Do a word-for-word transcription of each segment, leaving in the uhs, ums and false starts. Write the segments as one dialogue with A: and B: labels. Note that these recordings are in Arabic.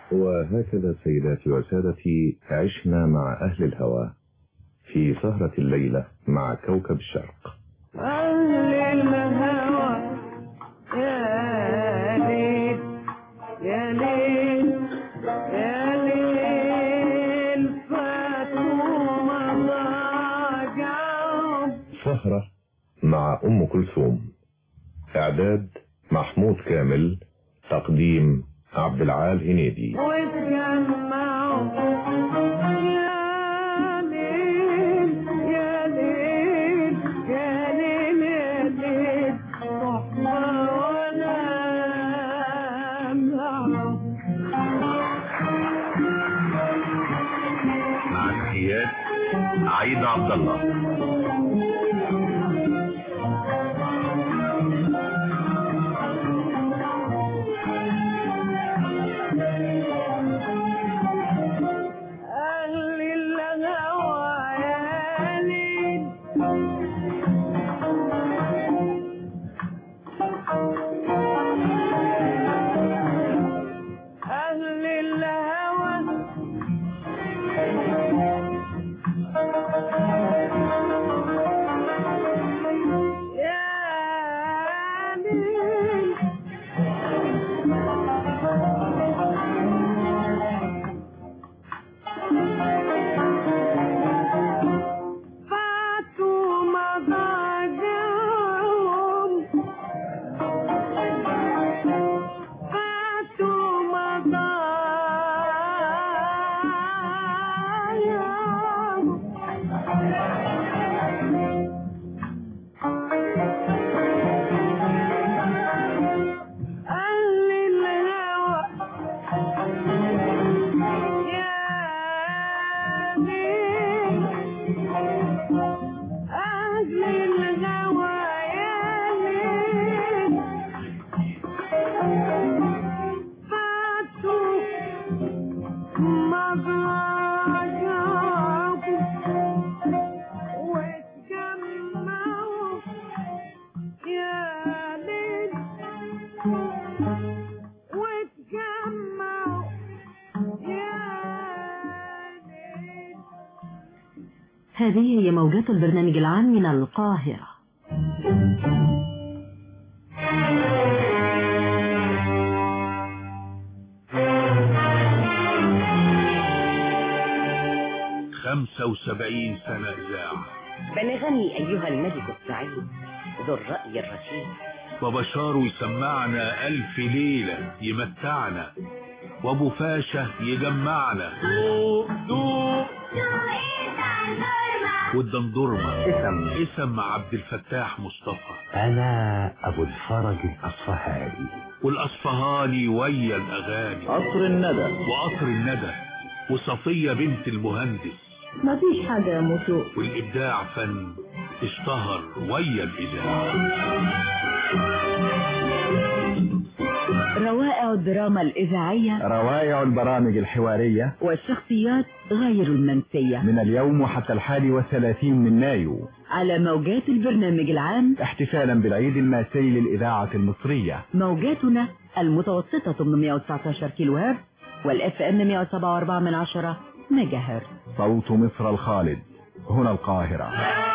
A: وهكذا سيداتي وسادتي عشنا مع أهل الهوى في سهرة الليلة مع كوكب الشرق.
B: أهل الهوى يا ليل يا ليل يا ليل فاتوا مضاجعهم.
A: سهرة مع أم كلثوم، إعداد محمود كامل، تقديم عبد العال هنيدي.
C: مع تحيات عيد عبد الله.
D: هذه هي موجات البرنامج العام من القاهرة.
C: خمسة وسبعين سنة إذاعة.
E: بنغني أيها الملك السعيد ذو الرأي الرشيد،
C: وبشار يسمعنا ألف ليلة يمتعنا، وابو فاشا يجمعنا. دوق دوق والدندورمة اسم اسم عبد الفتاح مصطفى.
F: انا ابو الفرج الاصفهاني،
C: والاصفهاني ويا الاغاني.
F: قصر الندى
C: وقصر الندى وصفية بنت المهندس.
D: مفيش حاجة يا موتو.
C: والابداع فن اشتهر ويا الاذاعة.
D: روائع الدراما الإذاعية،
F: روائع البرامج الحوارية،
D: والشخصيات غير المنسية،
F: من اليوم وحتى الحادي والثلاثين من مايو
D: على موجات البرنامج العام،
F: احتفالا بالعيد الماسي للإذاعة المصرية.
D: موجاتنا المتوسطة ثمانمائة وتسعة عشر كيلو هرتز، والإف إم مائة وسبعة وأربعة من عشرة ميجا هرتز.
F: صوت مصر الخالد، هنا القاهرة.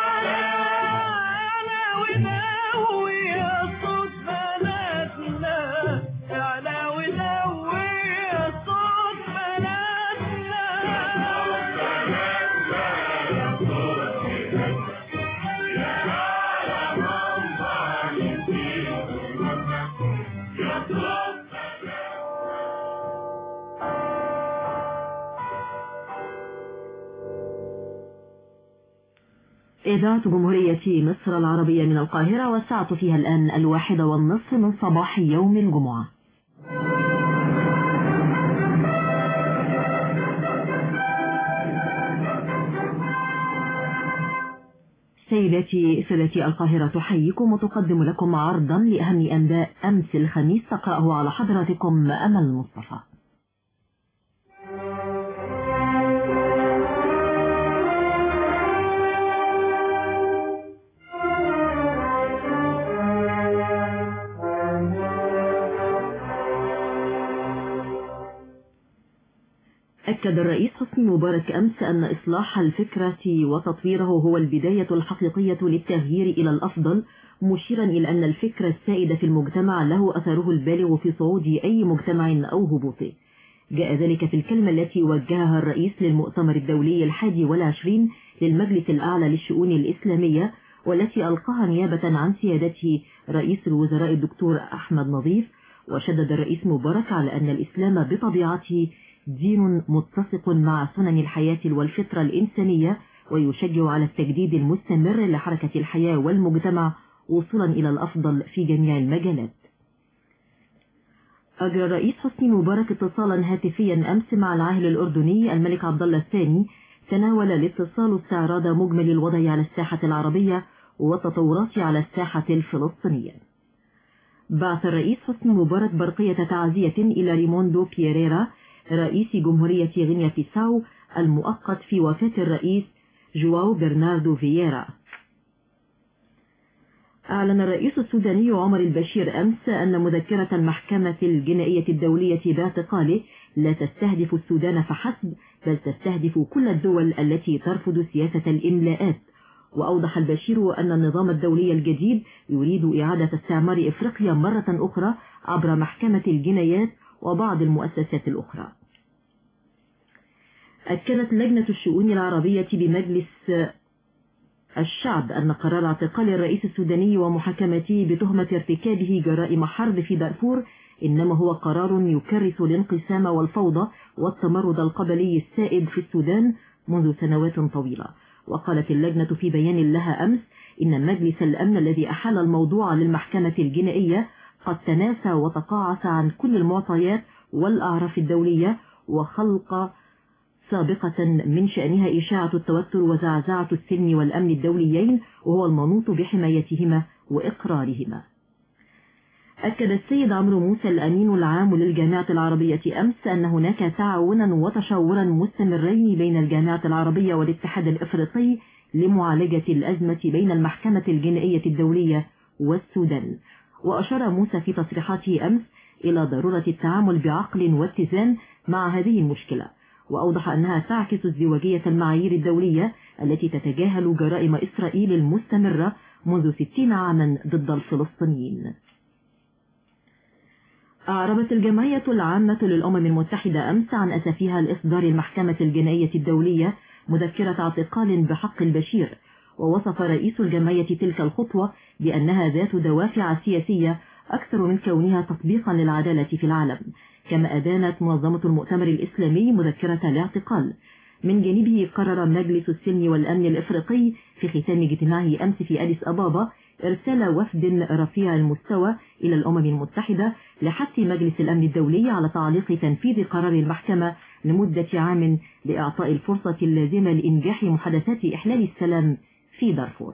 D: إذاعة جمهورية مصر العربية من القاهرة، والساعة فيها الآن الواحدة والنصف من صباح يوم الجمعة. سيداتي سادتي، القاهرة تحييكم وتقدم لكم عرضا لأهم أنباء أمس الخميس، تقرأه على حضراتكم أمل مصطفى. أكد الرئيس حسني مبارك أمس أن إصلاح الفكرة وتطويره هو البداية الحقيقية للتغيير إلى الأفضل، مشيرا إلى أن الفكر السائد في المجتمع له أثره البالغ في صعود أي مجتمع أو هبوطه. جاء ذلك في الكلمة التي وجهها الرئيس للمؤتمر الدولي الحادي والعشرين للمجلس الأعلى للشؤون الإسلامية، والتي ألقاها نيابة عن سيادته رئيس الوزراء الدكتور أحمد نظيف. وشدد الرئيس مبارك على أن الإسلام بطبيعته دين متسق مع سنن الحياة والفطرة الإنسانية، ويشجع على التجديد المستمر لحركة الحياة والمجتمع وصولا إلى الأفضل في جميع المجالات. أجرى الرئيس حسني مبارك اتصالا هاتفيا أمس مع العاهل الأردني الملك عبد الله الثاني، تناول الاتصال استعراض مجمل الوضع على الساحة العربية والتطورات على الساحة الفلسطينية. بعث الرئيس حسني مبارك برقية تعزية إلى ريموندو بيريرا رئيس جمهورية غينيا بيساو المؤقت في وفاة الرئيس جواو برناردو فييرا. أعلن الرئيس السوداني عمر البشير أمس أن مذكرة المحكمة الجنائية الدولية باعتقاله لا تستهدف السودان فحسب، بل تستهدف كل الدول التي ترفض سياسة الإملاءات. وأوضح البشير أن النظام الدولي الجديد يريد إعادة استعمار إفريقيا مرة أخرى عبر محكمة الجنايات وبعض المؤسسات الأخرى. أكدت لجنة الشؤون العربية بمجلس الشعب أن قرار اعتقال الرئيس السوداني ومحاكمته بتهمة ارتكابه جرائم حرب في دارفور إنما هو قرار يكرس الانقسام والفوضى والتمرد القبلي السائد في السودان منذ سنوات طويلة. وقالت اللجنة في بيان لها أمس إن مجلس الأمن الذي أحال الموضوع للمحكمة الجنائية قد تناسى وتقاعس عن كل المعطيات والأعراف الدولية وخلق سابقة من شأنها إشاعة التوتر وزعزعة السلم والأمن الدوليين، وهو المنوط بحمايتهما وإقرارهما. أكد السيد عمرو موسى الأمين العام للجامعة العربية أمس أن هناك تعاونا وتشاورا مستمرين بين الجامعة العربية والاتحاد الإفريقي لمعالجة الأزمة بين المحكمة الجنائية الدولية والسودان. وأشار موسى في تصريحاته أمس إلى ضرورة التعامل بعقل واتزان مع هذه المشكلة، وأوضح أنها تعكس ازدواجية المعايير الدولية التي تتجاهل جرائم إسرائيل المستمرة منذ ستين عاما ضد الفلسطينيين. أعربت الجمعية العامة للأمم المتحدة أمس عن أسفها لإصدار المحكمة الجنائية الدولية مذكرة اعتقال بحق البشير، ووصف رئيس الجمعية تلك الخطوة بأنها ذات دوافع سياسية أكثر من كونها تطبيقا للعدالة في العالم. كما أدانت منظمة المؤتمر الإسلامي مذكرة الاعتقال. من جانبه قرر مجلس السلم والأمن الإفريقي في ختام اجتماعه أمس في أديس أبابا إرسال وفد رفيع المستوى إلى الأمم المتحدة لحث مجلس الأمن الدولي على تعليق تنفيذ قرار المحكمة لمدة عام لإعطاء الفرصة اللازمة لإنجاح محادثات إحلال السلام في دارفور.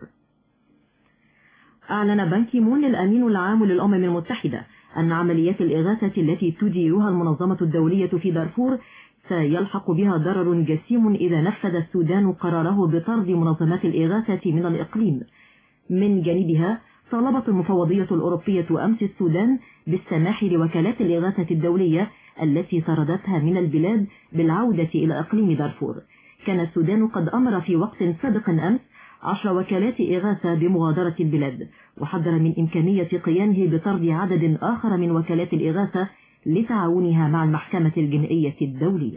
D: أعلن بان كي مون الأمين العام للأمم المتحدة أن عمليات الإغاثة التي تديرها المنظمة الدولية في دارفور سيلحق بها ضرر جسيم إذا نفذ السودان قراره بطرد منظمات الإغاثة من الإقليم. من جانبها طالبت المفوضية الأوروبية أمس السودان بالسماح لوكالات الإغاثة الدولية التي طردتها من البلاد بالعودة إلى إقليم دارفور. كان السودان قد أمر في وقت سابق أمس عشر وكالات إغاثة بمغادرة البلاد، وحذر من إمكانية قيامه بطرد عدد آخر من وكالات الإغاثة لتعاونها مع المحكمة الجنائية الدولية.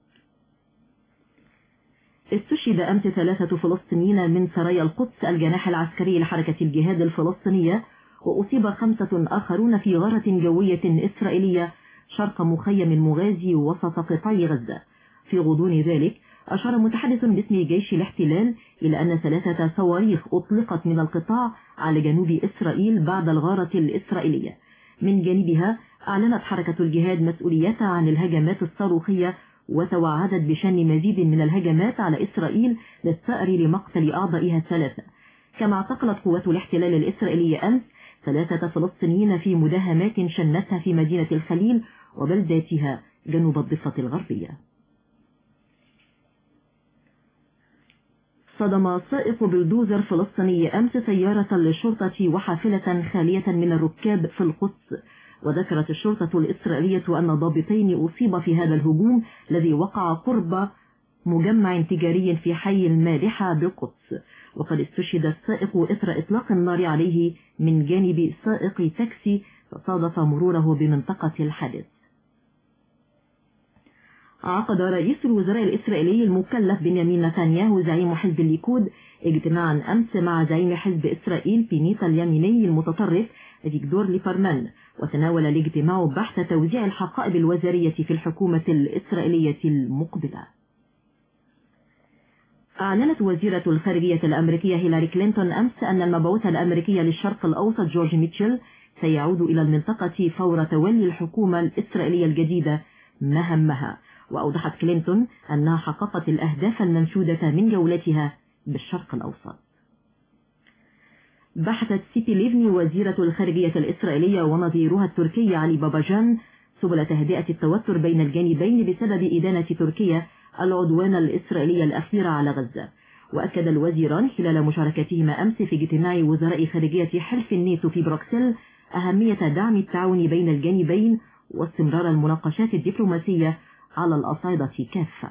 D: استشهد أمس ثلاثة فلسطينيين من سرايا القدس الجناح العسكري لحركة الجهاد الفلسطينية، وأصيب خمسة آخرون في غارة جوية إسرائيلية شرق مخيم مغازي وسط قطاع غزة. في غضون ذلك أشار متحدث باسم جيش الاحتلال إلى أن ثلاثة صواريخ أطلقت من القطاع على جنوب إسرائيل بعد الغارة الإسرائيلية. من جانبها أعلنت حركة الجهاد مسؤوليتها عن الهجمات الصاروخية، وتوعدت بشن مزيد من الهجمات على إسرائيل للثأر لمقتل أعضائها الثلاثة. كما اعتقلت قوات الاحتلال الإسرائيلية أمس ثلاثة فلسطينيين في مداهمات شنتها في مدينة الخليل وبلداتها جنوب الضفة الغربية. صدم سائق بلدوزر فلسطيني أمس سيارة للشرطة وحافلة خالية من الركاب في القدس، وذكرت الشرطة الإسرائيلية أن ضابطين أصيب في هذا الهجوم الذي وقع قرب مجمع تجاري في حي المالحة بالقدس، وقد استشهد السائق إثر إطلاق النار عليه من جانب سائق تاكسي فصادف مروره بمنطقة الحادث. عقد رئيس الوزراء الإسرائيلي المكلف بنيامين نتنياهو زعيم حزب الليكود اجتماعا أمس مع زعيم حزب إسرائيل بنيتا اليميني المتطرف فيكتور ليبرمان، وتناول الاجتماع بحث توزيع الحقائب الوزارية في الحكومة الإسرائيلية المقبلة. أعلنت وزيرة الخارجية الأمريكية هيلاري كلينتون أمس أن المبعوث الأمريكي للشرق الأوسط جورج ميتشل سيعود إلى المنطقة فور تولي الحكومة الإسرائيلية الجديدة مهمها، وأوضحت كلينتون أنها حققت الأهداف المنشودة من جولتها بالشرق الأوسط. بحثت سيبي ليفني وزيرة الخارجية الإسرائيلية ونظيرها التركي علي باباجان سبل تهدئة التوتر بين الجانبين بسبب إدانة تركيا العدوان الإسرائيلي الأخير على غزة. وأكد الوزيران خلال مشاركتهما أمس في اجتماع وزراء خارجية حلف الناتو في بروكسل أهمية دعم التعاون بين الجانبين واستمرار المناقشات الدبلوماسية على الأصعدة كافة.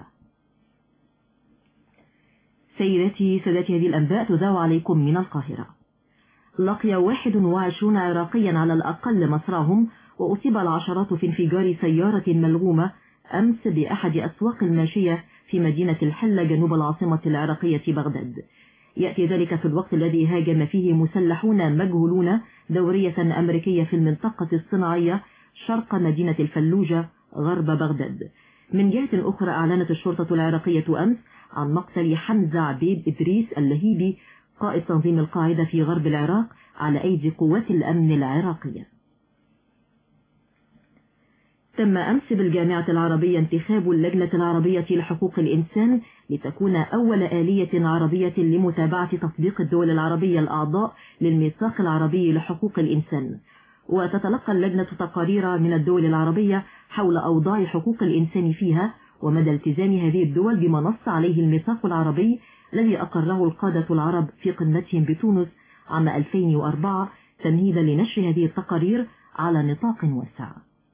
D: سيداتي سادتي، هذه الأنباء تذاع عليكم من القاهرة. لقي واحد وعشرون عراقيا على الأقل مصراهم، وأصيب العشرات في انفجار سيارة ملغومة أمس بأحد أسواق الماشية في مدينة الحلة جنوب العاصمة العراقية بغداد. يأتي ذلك في الوقت الذي هاجم فيه مسلحون مجهولون دورية أمريكية في المنطقة الصناعية شرق مدينة الفلوجة غرب بغداد. من جهة أخرى أعلنت الشرطة العراقية أمس عن مقتل حمزة عبيد إدريس اللهيبي قائد تنظيم القاعدة في غرب العراق على أيدي قوات الأمن العراقية. تم أمس بالجامعة العربية انتخاب اللجنة العربية لحقوق الإنسان لتكون أول آلية عربية لمتابعة تطبيق الدول العربية الأعضاء للميثاق العربي لحقوق الإنسان. وتتلقى اللجنة تقارير من الدول العربية حول أوضاع حقوق الإنسان فيها ومدى التزام هذه الدول بما نص عليه الميثاق العربي الذي أقره القادة العرب في قمتهم بتونس عام ألفين وأربعة تمهيدا لنشر هذه التقارير على نطاق واسع.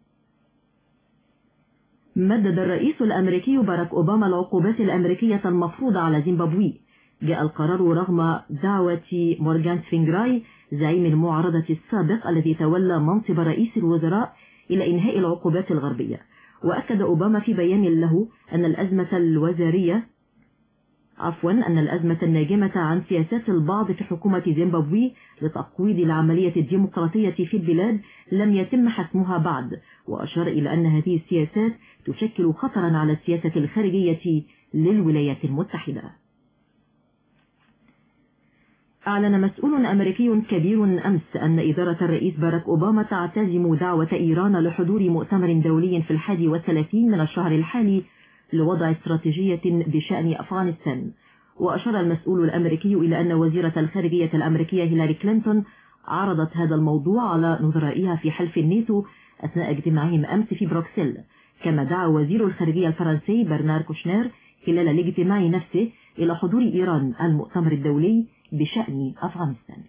D: مدد الرئيس الأمريكي باراك أوباما العقوبات الأمريكية المفروضة على زيمبابوي. جاء القرار رغم دعوة مورغان سفينغراي زعيم المعارضة السابق الذي تولى منصب رئيس الوزراء إلى إنهاء العقوبات الغربية. وأكد أوباما في بيان له أن الأزمة الوزارية عفوا أن الأزمة الناجمة عن سياسات البعض في حكومة زيمبابوي لتقويض العملية الديمقراطية في البلاد لم يتم حسمها بعد، وأشار إلى أن هذه السياسات تشكل خطرا على السياسة الخارجية للولايات المتحدة. أعلن مسؤول أمريكي كبير أمس أن إدارة الرئيس باراك أوباما تعتزم دعوة إيران لحضور مؤتمر دولي في الحادي والثلاثين من الشهر الحالي لوضع استراتيجية بشأن أفغانستان. وأشار المسؤول الأمريكي إلى أن وزيرة الخارجية الأمريكية هيلاري كلينتون عرضت هذا الموضوع على نظرائها في حلف الناتو أثناء اجتماعهم أمس في بروكسل. كما دعا وزير الخارجية الفرنسي برنار كوشنير خلال الاجتماع نفسه إلى حضور إيران المؤتمر الدولي بشأن أفغانستان.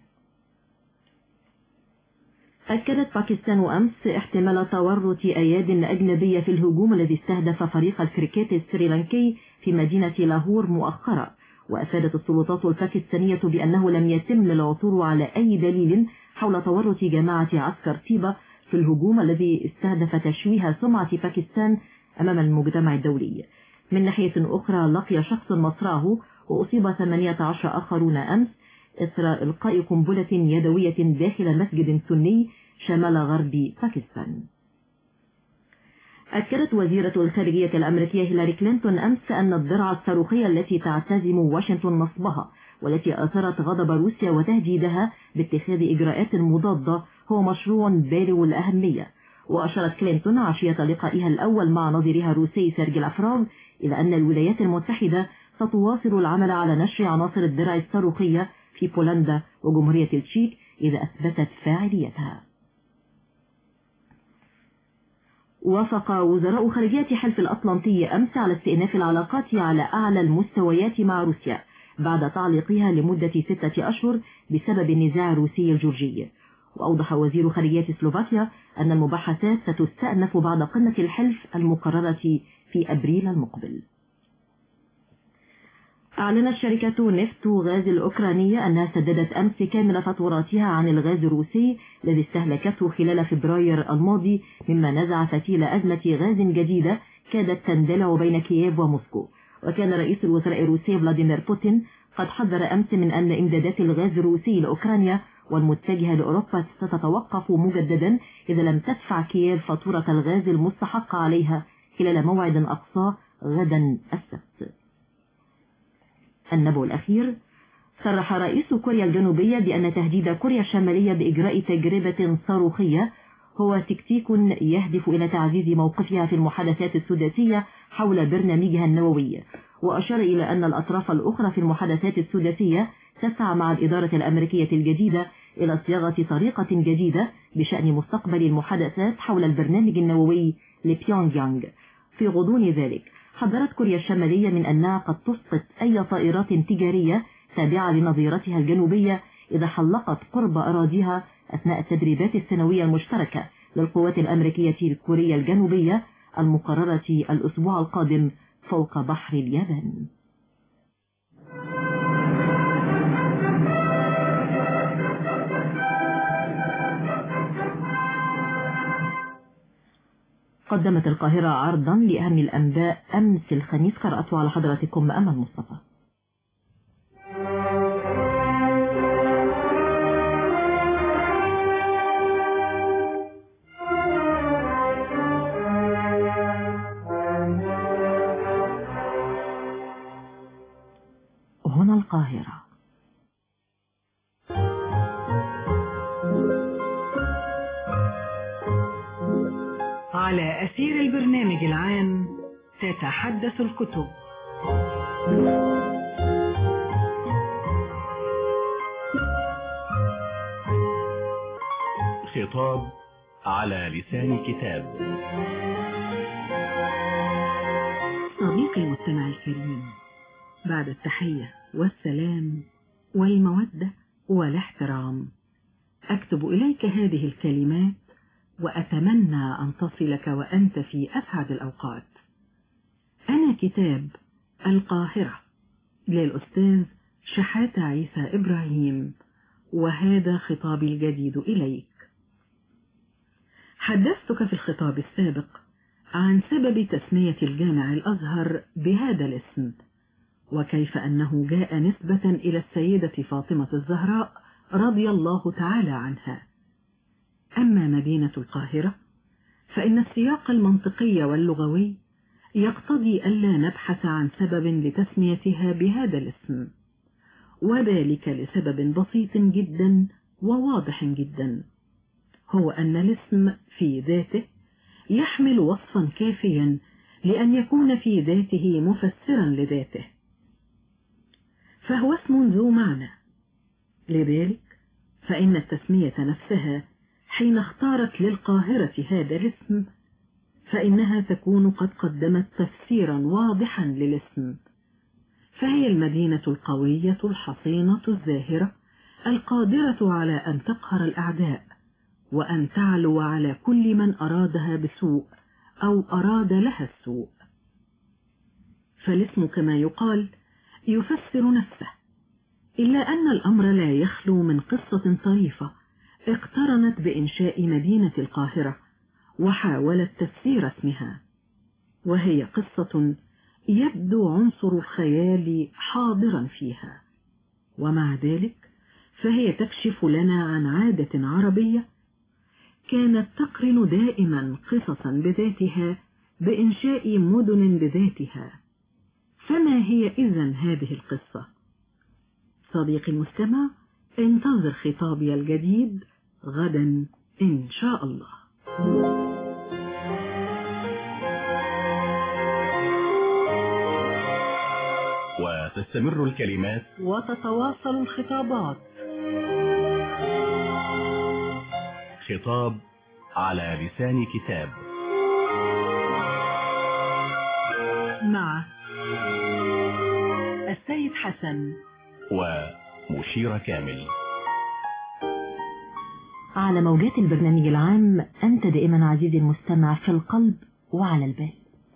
D: أكدت باكستان أمس احتمال تورط أياد أجنبية في الهجوم الذي استهدف فريق الكريكيت السريلانكي في مدينة لاهور مؤخرا. وأفادت السلطات الباكستانية بأنه لم يتم العثور على أي دليل حول تورط جماعة عسكر طيبة في الهجوم الذي استهدف تشويه سمعة باكستان أمام المجتمع الدولي. من ناحية أخرى لقي شخص مصرعه وأصيب ثمانية عشر آخرون أمس إثر إلقاء قنبلة يدوية داخل مسجد سني شمال غرب باكستان. أكدت وزيرة الخارجية الأمريكية هيلاري كلينتون أمس أن الدرع الصاروخية التي تعتزم واشنطن نصبها والتي أثارت غضب روسيا وتهديدها باتخاذ إجراءات مضادة هو مشروع بالغ الأهمية. وأشارت كلينتون عشية لقائها الأول مع نظيرها الروسي سيرجي لافروف إلى أن الولايات المتحدة ستواصل العمل على نشر عناصر الدرع الصاروخية في بولندا وجمهورية التشيك إذا أثبتت فاعليتها. وافق وزراء خارجية حلف الأطلنطي أمس على استئناف العلاقات على أعلى المستويات مع روسيا بعد تعليقها لمدة ستة أشهر بسبب النزاع الروسي الجورجي. وأوضح وزير خارجية سلوفاكيا أن المباحثات ستستأنف بعد قمة الحلف المقررة في أبريل المقبل. أعلنت شركة نفط وغاز الأوكرانية أنها سددت أمس كامل فاتوراتها عن الغاز الروسي الذي استهلكته خلال فبراير الماضي، مما نزع فتيل أزمة غاز جديدة كادت تندلع بين كييف وموسكو. وكان رئيس الوزراء الروسي فلاديمير بوتين قد حذر أمس من أن إمدادات الغاز الروسي لأوكرانيا والمتجهة لأوروبا ستتوقف مجددا إذا لم تدفع كييف فاتورة الغاز المستحق عليها خلال موعد أقصى غدا السبت. النبأ الأخير: صرح رئيس كوريا الجنوبية بأن تهديد كوريا الشمالية بإجراء تجربة صاروخية هو تكتيك يهدف إلى تعزيز موقفها في المحادثات السداسية حول برنامجها النووي، وأشار إلى أن الأطراف الأخرى في المحادثات السداسية تسعى مع الإدارة الأمريكية الجديدة إلى صياغة طريقة جديدة بشأن مستقبل المحادثات حول البرنامج النووي لبيونغ يانغ. في غضون ذلك حذرت كوريا الشمالية من أنها قد تسقط أي طائرات تجارية تابعة لنظيرتها الجنوبية إذا حلقت قرب أراضيها أثناء التدريبات السنوية المشتركة للقوات الأمريكية الكورية الجنوبية المقررة الأسبوع القادم فوق بحر اليابان. قدمت القاهرة عرضا لأهم الأنباء أمس الخميس، قرأته على حضراتكم أمل مصطفى. هنا القاهرة.
G: على أثير البرنامج العام تتحدث الكتب.
C: خطاب على لسان كتاب.
G: صديقي المستمع الكريم، بعد التحية والسلام والمودة والاحترام، أكتب إليك هذه الكلمات وأتمنى أن تصلك وأنت في أسعد الأوقات. أنا كتاب القاهرة للأستاذ شحاتة عيسى إبراهيم، وهذا خطابي الجديد إليك. حدثتك في الخطاب السابق عن سبب تسمية الجامع الأزهر بهذا الاسم، وكيف أنه جاء نسبة إلى السيدة فاطمة الزهراء رضي الله تعالى عنها. أما مدينة القاهرة فإن السياق المنطقي واللغوي يقتضي ألا نبحث عن سبب لتسميتها بهذا الاسم، وذلك لسبب بسيط جدا وواضح جدا، هو أن الاسم في ذاته يحمل وصفا كافيا لأن يكون في ذاته مفسرا لذاته، فهو اسم ذو معنى. لذلك فإن التسمية نفسها حين اختارت للقاهرة هذا الاسم فإنها تكون قد قدمت تفسيرا واضحا للاسم، فهي المدينة القوية الحصينة الزاهرة القادرة على أن تقهر الأعداء وأن تعلو على كل من أرادها بسوء أو أراد لها السوء. فالاسم كما يقال يفسر نفسه، إلا أن الأمر لا يخلو من قصة طريفة اقترنت بإنشاء مدينة القاهرة وحاولت تفسير اسمها، وهي قصة يبدو عنصر الخيال حاضرا فيها، ومع ذلك فهي تكشف لنا عن عادة عربية كانت تقرن دائما قصصا بذاتها بإنشاء مدن بذاتها. فما هي إذن هذه القصة؟ صديقي المستمع، انتظر خطابي الجديد غدا إن شاء الله.
C: وتستمر الكلمات
G: وتتواصل الخطابات.
C: خطاب على لسان كتاب
G: مع السيد حسن
C: ومشير كامل.
D: على موجات البرنامج العام. أنت دائما عزيزي المستمع في القلب وعلى البال.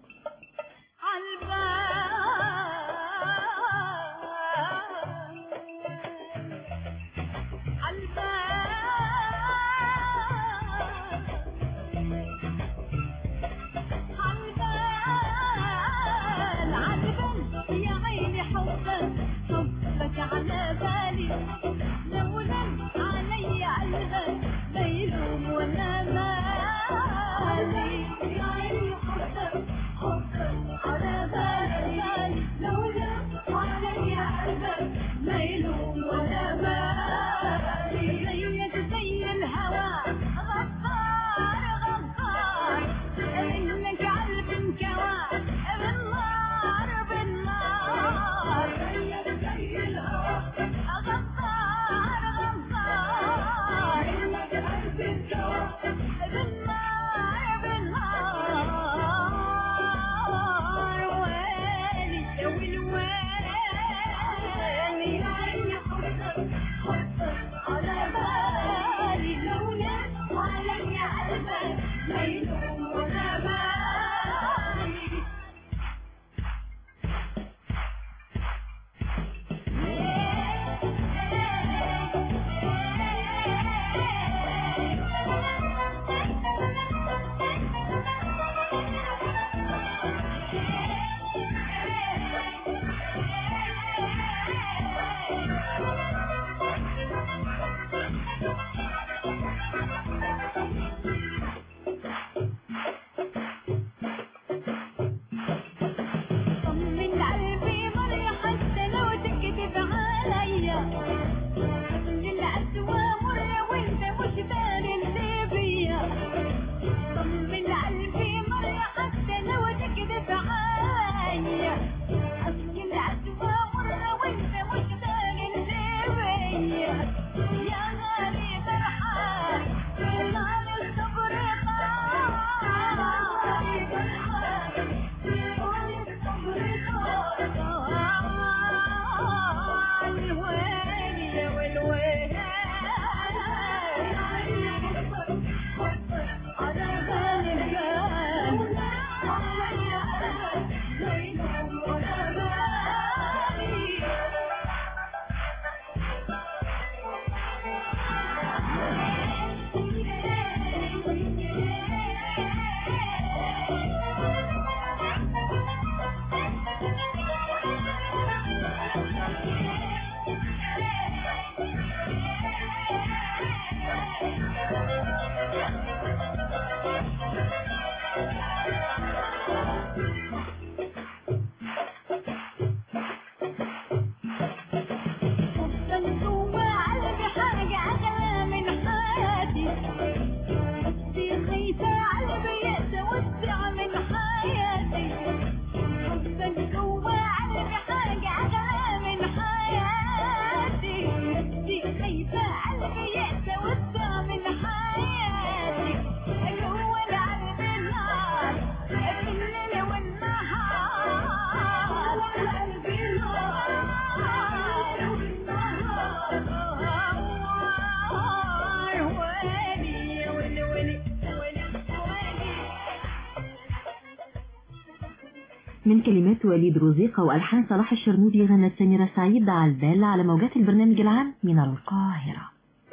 D: من كلمات وليد رزيقة وألحان صلاح الشرنوبي غنت سميرة سعيد على البال على موجات البرنامج العام من القاهرة.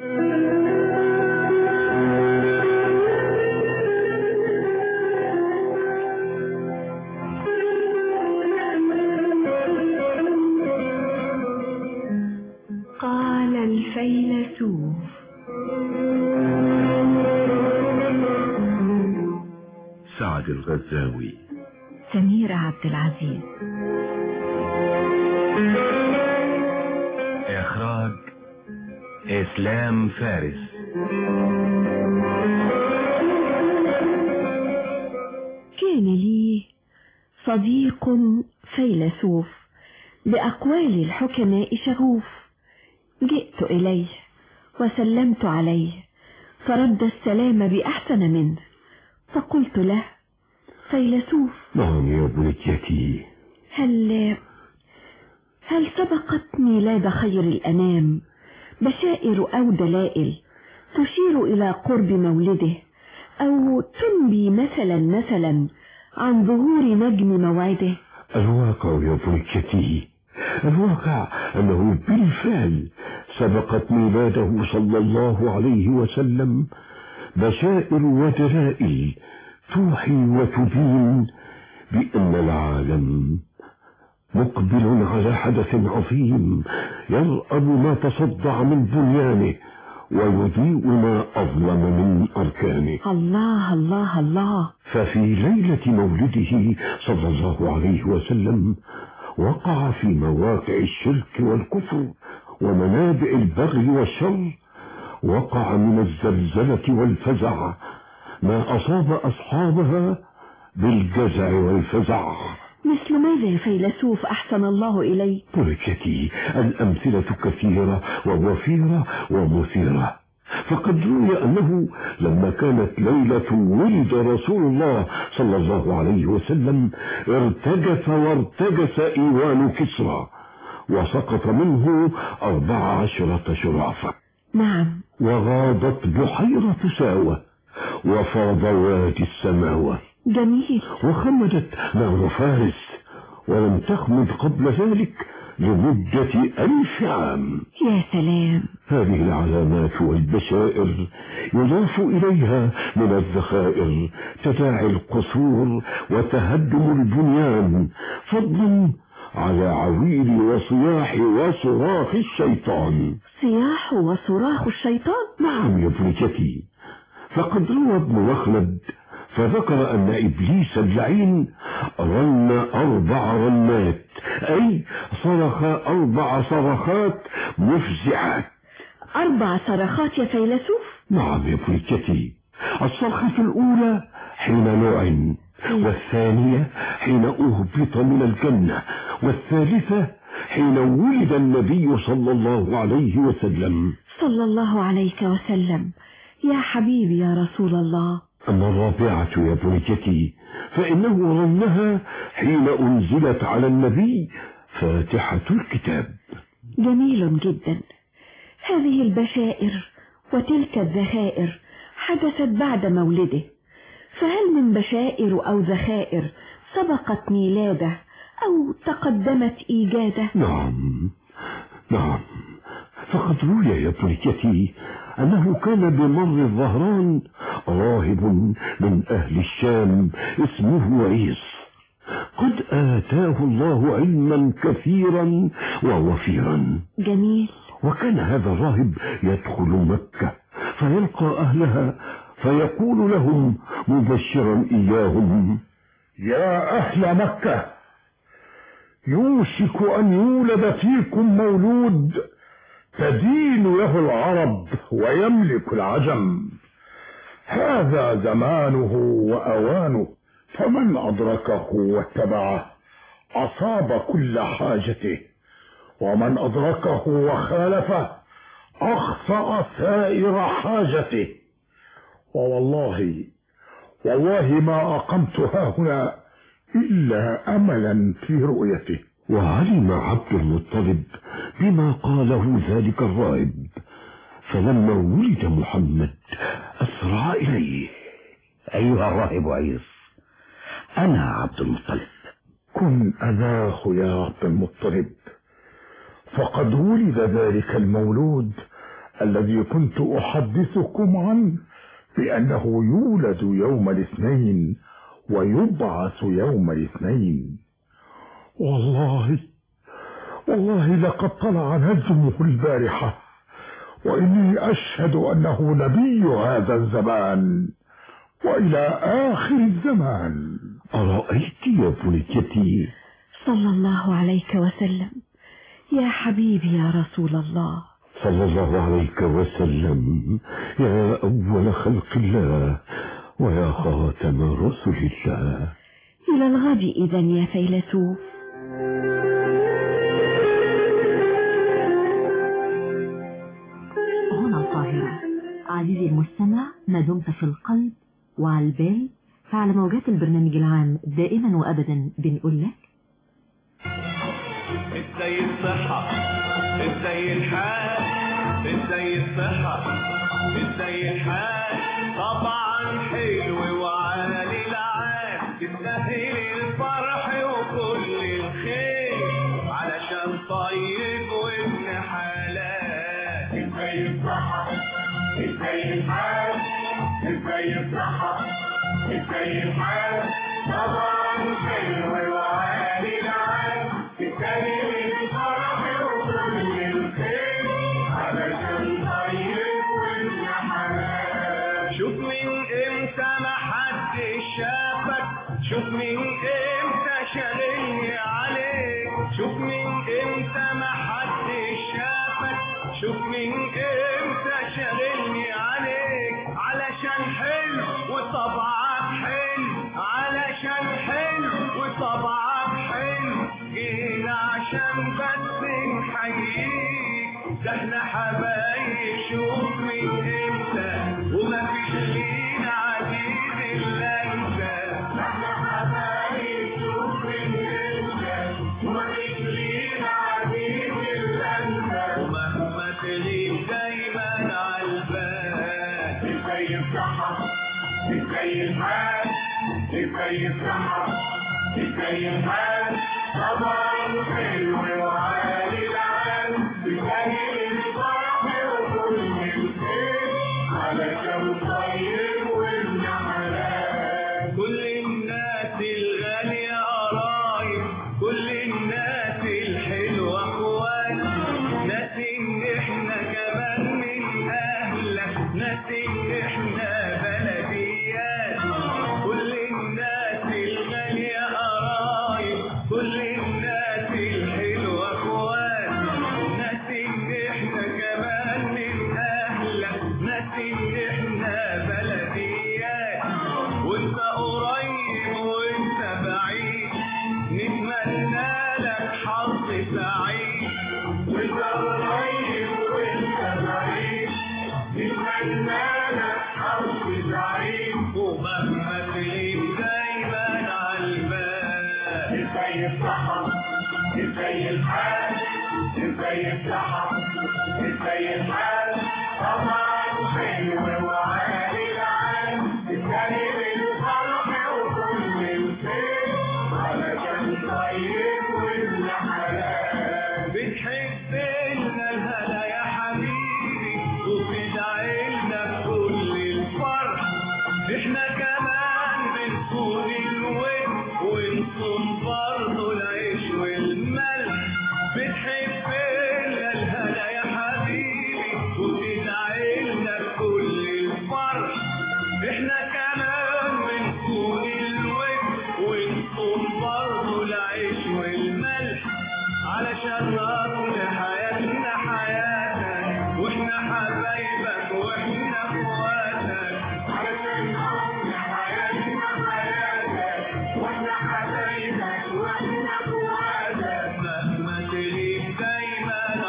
H: قال الفيلسوف
C: سعد الغزاوي.
H: سميرة عبد العزيز.
C: إخراج إسلام فارس.
H: كان لي صديق فيلسوف بأقوال الحكماء شغوف. جئت إليه وسلمت عليه فرد السلام بأحسن منه، فقلت له: فيلسوف.
I: نعم يا بنيتي.
H: هل هل سبقت ميلاد خير الأنام بشائر أو دلائل تشير إلى قرب مولده، أو تنبي مثلا مثلا عن ظهور نجم موعده؟
I: الواقع يا بركتي، الواقع أنه بالفعل سبقت ميلاده صلى الله عليه وسلم بشائر ودلائل توحي وتبين بأن العالم مقبل على حدث عظيم يرأب ما تصدع من بنيانه ويضيء ما أظلم من أركانه.
H: الله الله الله.
I: ففي ليلة مولده صلى الله عليه وسلم وقع في مواقع الشرك والكفر ومنابع البغي والشر، وقع من الزلزلة والفزع ما أصاب أصحابها بالجزع والفزع.
H: مثل ماذا يا فيلسوف أحسن الله إليك؟
I: بركتي، الأمثلة كثيرة ووفيرة ومثيرة. فقد روي أنه لما كانت ليلة ولد رسول الله صلى الله عليه وسلم ارتجف وارتجس إيوان كسرى وسقط منه أربع عشرة شرافة.
H: نعم.
I: وغاضت بحيرة ساوة وفاض وادي السماوة.
H: جميل.
I: وخمدت نار فارس ولم تخمد قبل ذلك لمدة ألف عام.
H: يا سلام.
I: هذه العلامات والبشائر يضاف إليها من الذخائر تداعي القصور وتهدم البنيان، فضلا على عويل وصياح وصراخ الشيطان.
H: صياح وصراخ الشيطان؟
I: نعم يا بركتي. فقد روى ابن مخلد فذكر أن إبليس اللعين رن أربع رنات، أي صرخ أربع صرخات مفزعات.
H: أربع صرخات يا فيلسوف؟
I: نعم يا بركتي. الصرخة الأولى حين لعن، والثانية حين أهبط من الجنة، والثالثة حين ولد النبي صلى الله عليه وسلم.
H: صلى الله عليك وسلم يا حبيبي يا رسول الله.
I: أما الرابعة يا بركتي فإنه رنها حين أنزلت على النبي فاتحة الكتاب.
H: جميل جدا. هذه البشائر وتلك الذخائر حدثت بعد مولده، فهل من بشائر أو ذخائر سبقت ميلاده أو تقدمت إيجاده؟
I: نعم نعم. فقد روي يا بركتي أنه كان بمر الظهران راهب من أهل الشام اسمه عيص، قد آتاه الله علما كثيرا ووفيرا.
H: جميل.
I: وكان هذا الراهب يدخل مكة فيلقى أهلها فيقول لهم مبشرا إياهم:
J: يا أهل مكة، يوشك أن يولد فيكم مولود تدين له العرب ويملك العجم. هذا زمانه وأوانه، فمن أدركه واتبعه أصاب كل حاجته، ومن أدركه وخالفه أخطأ سائر حاجته. ووالله والله ما أقمت هاهنا إلا أملا في رؤيته.
I: وعلم عبد المطلب بما قاله ذلك الراهب، فلما ولد محمد أسرع إليه:
K: أيها الراهب عيص، أنا عبد المطلب.
J: كن أباه يا عبد المطلب، فقد ولد ذلك المولود الذي كنت أحدثكم عنه بأنه يولد يوم الاثنين ويبعث يوم الاثنين. والله والله لقد طلع نجمه البارحة، وإني أشهد أنه نبي هذا الزمان وإلى آخر الزمان.
I: أرأيت يا بركتي؟
H: صلى الله عليك وسلم يا حبيبي يا رسول الله.
I: صلى الله عليك وسلم يا أول خلق الله ويا خاتم رسل الله.
H: إلى الغد إذن يا فيلسوف.
D: هنا القاهرة. عزيزي المستمع، ما دمت في القلب وعلى البال، فعلى موجات البرنامج العام دائما وأبدا بنقول لك:
B: ازاي الصحة، ازاي الحال، ازاي الصحة ازاي الحال طبعا حلو وعالي العال تستاهل الفرح وكل الخير علشان طيب وابن حلال. ازاي الصحة ازاي الحال ازاي الصحة ازاي الحال طبعا حلو وعالي العال تستاهل الفرح وكل الخير علشان طيب وابن حلال. شوف من امتى ما حد شافك شوف من امتى شاغلني عليك شوف من امتى ما حد شافك شوف من امتى شاغلني عليك علشان حلو وطبعك حلو علشان حلو وطبعك حلو جينا عشان بس نحييك ده احنا حبايب شوف من امتى وما فيش لينا عزيز الا انت. ده احنا حبايب شوف من امتى وما فيش لينا عزيز الا انت ومهما تغيب دايما عالبال. ازاي الصحة ازاي الحال ازاي الصحة ازاي الحال طبعا حلو وعالي العال تستاهل الفرح وكل الخير علشان طيب وابن حلال. كل الناس الغالية قرايب كل الناس الحلوة اخوات ناس ان احنا كمان من اهلك ناس ان احنا بلديات كل الناس الغالية قرايب كل الناس الحلوة اخوات ناس ان احنا كمان من اهلك ناس ان احنا بلديات وانت قريب وانت بعيد نتمنى لك حظ سعيد وانت قريب وانت بعيد نتمنى لك حظ سعيد ومهما تغيب دايما عالبال. ازاي الصحة ازاي الحال ازاي الصحة ازاي الحال طبعا حلو وعالي العال تستاهل الفرح وكل الخير علشان طيب وابن حلال. بتحب لنا الهنا يا حبيبي وبتدعي لنا بكل الفرح احنا كمان بنكون الود ونصون برضه العيش والملح. بتحب لنا الهنا يا حبيبي وبتدعي لنا بكل الفرح احنا كمان بنكون الود ونصون برضه العيش والملح علشان نقضي حياتنا حياتك واحنا حبايبك واحنا اخواتك علشان نقضي حياتنا حياتك واحنا حبايبك واحنا اخواتك مهما تغيب دايما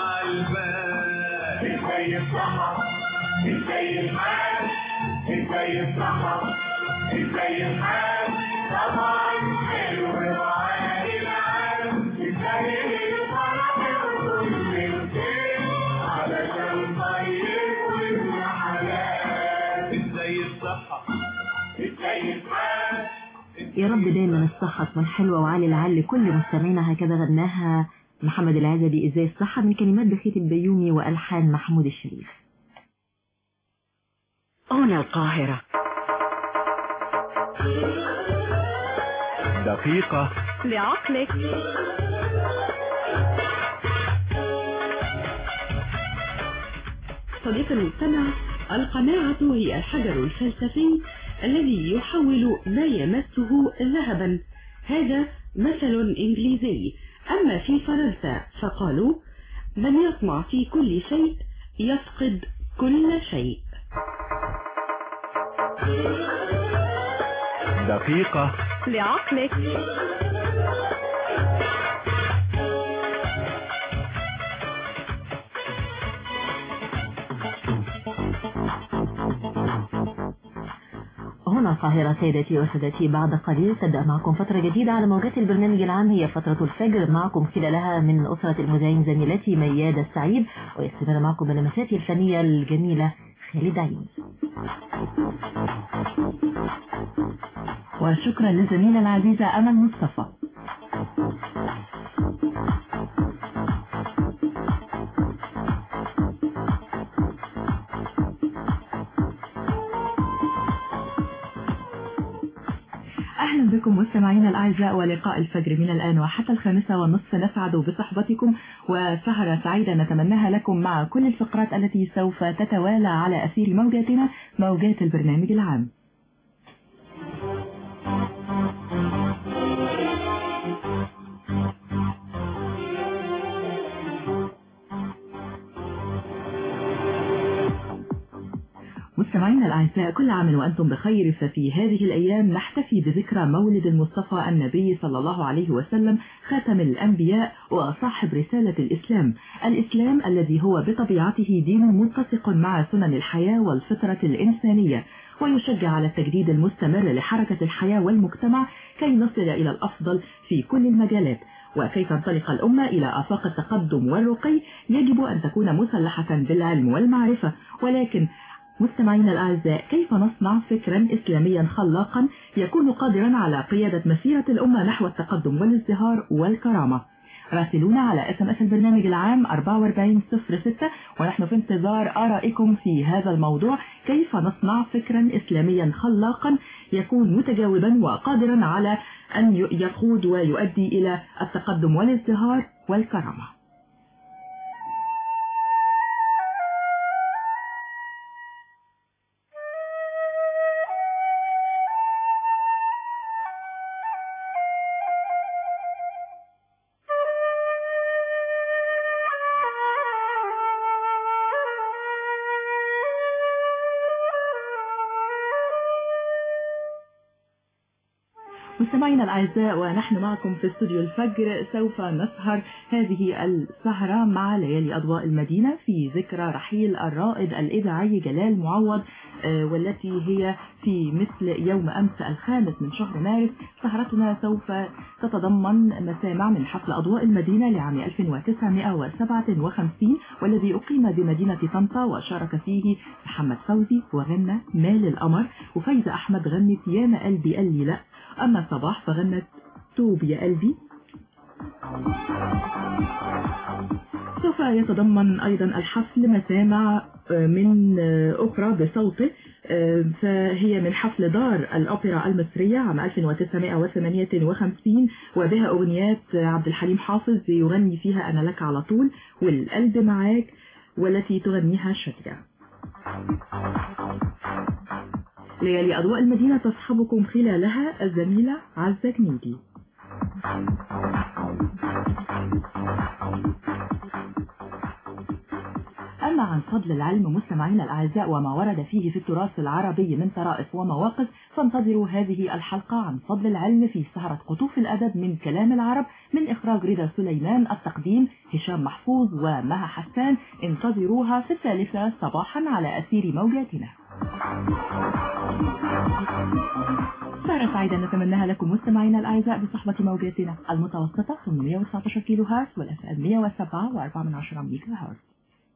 B: عالبال. ازاي الصحة ازاي الحال ازاي الصحة ازاي الحال طبعا حلو وعالي العال تستاهل الفرح وكل الخير علشان طيب وابن حلال. ازاي الصحة ازاي الحال.
D: يا رب دايما الصحة تكون حلوة وعالي العال لكل مستمعينا. هكذا غناها محمد العزبي ازاي الصحة من كلمات بخيت البيومي والحان محمود الشريف.
H: هنا القاهرة.
F: دقيقة
H: لعقلك.
G: صديقي المستمع، القناعة هي الحجر الفلسفي الذي يحول ما يمسه ذهبا. هذا مثل إنجليزي. أما في فرنسا فقالوا من يطمع في كل شيء يفقد كل شيء.
F: دقيقة
H: لعقلك.
D: هنا القاهرة. سيداتي وسادتي، بعد قليل تبدأ معكم فترة جديدة على موجات البرنامج العام، هي فترة الفجر، معكم خلالها من أسرة المذيعين زميلتي ميادة السعيد، ويستمر معكم بلمساتي الفنية الجميلة خالد عيد.
G: وشكرا للزميلة العزيزة أمل مصطفى. أهلا بكم مستمعينا الأعزاء، ولقاء الفجر من الآن وحتى الخامسة والنصف نسعد بصحبتكم وسهرة سعيدة نتمناها لكم مع كل الفقرات التي سوف تتوالى على أثير موجاتنا، موجات البرنامج العام. مستمعينا الأعزاء، كل عام وأنتم بخير. ففي هذه الأيام نحتفي بذكرى مولد المصطفى النبي صلى الله عليه وسلم، خاتم الأنبياء وصاحب رسالة الإسلام، الإسلام الذي هو بطبيعته دين متسق مع سنن الحياة والفطرة الإنسانية، ويشجع على التجديد المستمر لحركة الحياة والمجتمع كي نصل إلى الأفضل في كل المجالات. وكي تنطلق الأمة إلى آفاق التقدم والرقي يجب أن تكون مسلحة بالعلم والمعرفة. ولكن مستمعينا الأعزاء، كيف نصنع فكرا إسلاميا خلاقا يكون قادرا على قيادة مسيرة الأمة نحو التقدم والازدهار والكرامة؟ راسلونا على اس ام اس البرنامج العام أربعة وأربعين صفر ستة، ونحن في انتظار آرائكم في هذا الموضوع. كيف نصنع فكرا إسلاميا خلاقا يكون متجاوبا وقادرا على أن يقود ويؤدي إلى التقدم والازدهار والكرامة؟ مستمعينا الأعزاء، ونحن معكم في استوديو الفجر، سوف نسهر هذه السهرة مع ليالي أضواء المدينة في ذكرى رحيل الرائد الإذاعي جلال معوض، والتي هي في مثل يوم أمس الخامس من شهر مارس. سهرتنا سوف تتضمن مسامع من حفل أضواء المدينة لعام ألف وتسعمائة وسبعة وخمسين، والذي أقيم بمدينة طنطا، وشارك فيه محمد فوزي وغنى مال القمر، وفايزة أحمد غنت يا ما قلبي قال لي لا، أما صباح فغنت توب يا قلبي. سوف يتضمن أيضا الحفل مسامع من أخرى بصوته، فهي من حفل دار الأوبرا المصرية عام ألف وتسعمائة وثمانية وخمسين، وبها أغنيات عبد الحليم حافظ يغني فيها أنا لك على طول والقلب معاك، والتي تغنيها شادية. ليالي أضواء المدينة تصحبكم خلالها الزميلة عزة جنيدي. أما عن فضل العلم مستمعينا الأعزاء وما ورد فيه في التراث العربي من طرائف ومواقف، فانتظروا هذه الحلقة عن فضل العلم في سهرة قطوف الأدب من كلام العرب، من إخراج رضا سليمان، التقديم هشام محفوظ ومها حسان. انتظروها في الثالثة صباحا على أثير موجاتنا. سهرة سعيدة نتمناها لكم مستمعينا الأعزاء بصحبة موجاتنا المتوسطة ثمانمائة وتسعة عشر كيلو هرتز والأف ام مائة وسبعة وأربعة من عشرة ميجا هرتز.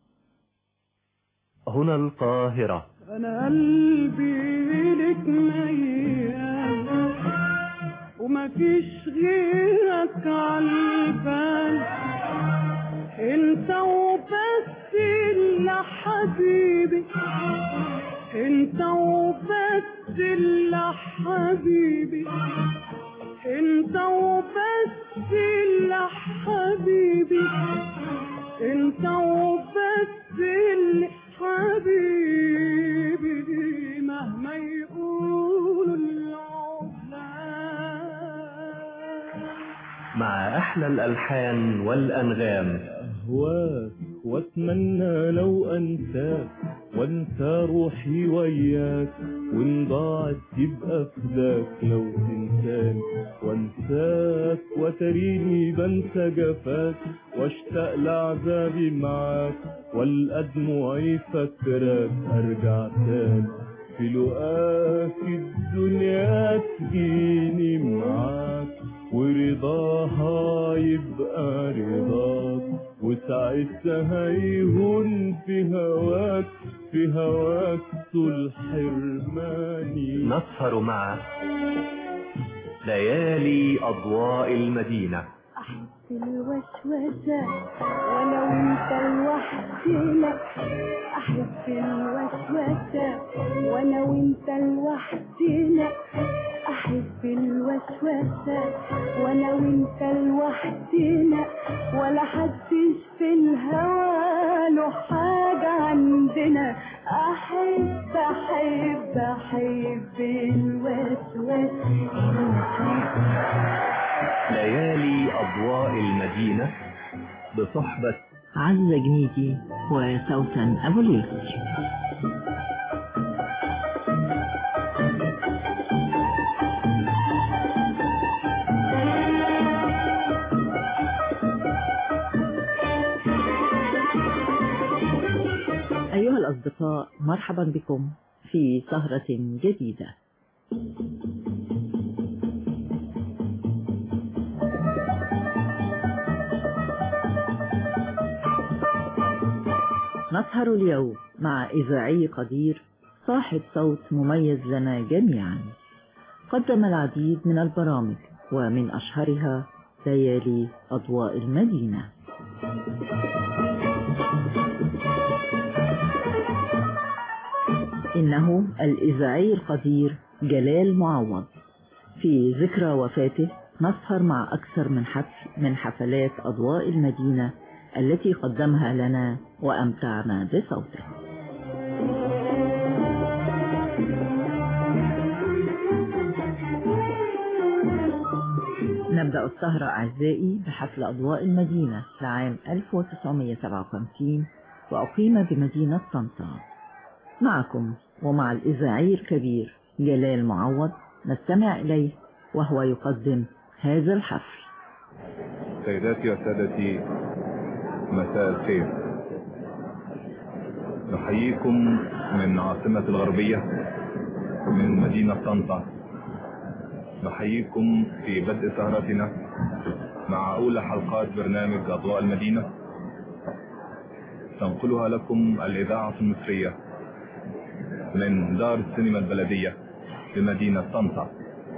L: هنا القاهرة.
B: أنا قلبي لك ميال وما فيش غيرك عالبال، انت وبس اللي حبيبي، انت وبس اللي حبيبي، انت وبس اللي حبيبي، انت وبس اللي حبيبي، مهما يقولوا العقلاء.
L: مع أحلى الألحان والأنغام.
B: أهواك واتمنى لو أنساك وانسى روحي وياك، وان ضاعت تبقى فداك لو تنساني وانساك، وتريني بنسى جفاك واشتاق لعذابي معاك، والقى دموعي فكراك ارجع تاني في لقاك الدنيا تجيني معاك ورضاها يبقى رضاك وساعتها يهون في هواك في هواك طول حرماني.
L: نسهر مع ليالي أضواء المدينة.
M: أحس الوسوسة ولو انت لوحدنا، أحس الوسوسة ولو انت لوحدنا، أحس الوسوسة ولو انت لوحدنا، ولا حدش في الهوى له حاجة عندنا. أحب أحب أحب الوسوسة.
L: ليالي أضواء المدينة بصحبة
D: عزة جنيدي وسوسن أبو اليسر. أيها الأصدقاء، مرحبا بكم في سهرة جديدة. نسهر اليوم مع إذاعي قدير صاحب صوت مميز لنا جميعا. قدم العديد من البرامج ومن أشهرها ليالي أضواء المدينة. إنه الإذاعي القدير جلال معوض. في ذكرى وفاته نسهر مع أكثر من حفل من حفلات أضواء المدينة التي قدمها لنا وأمتعنا بصوته. نبدأ السهرة أعزائي بحفل أضواء المدينة لعام ألف وتسعمائة وسبعة وخمسين وأقيم بمدينة طنطا. معكم ومع الإذاعي الكبير جلال معوض نستمع إليه وهو يقدم هذا الحفل.
A: سيداتي وسادتي، مساء الخير. نحييكم من عاصمة الغربية من مدينة طنطا. نحييكم في بدء سهرتنا مع أولى حلقات برنامج أضواء المدينة تنقلها لكم الإذاعة المصرية من دار السينما البلدية بمدينة طنطا.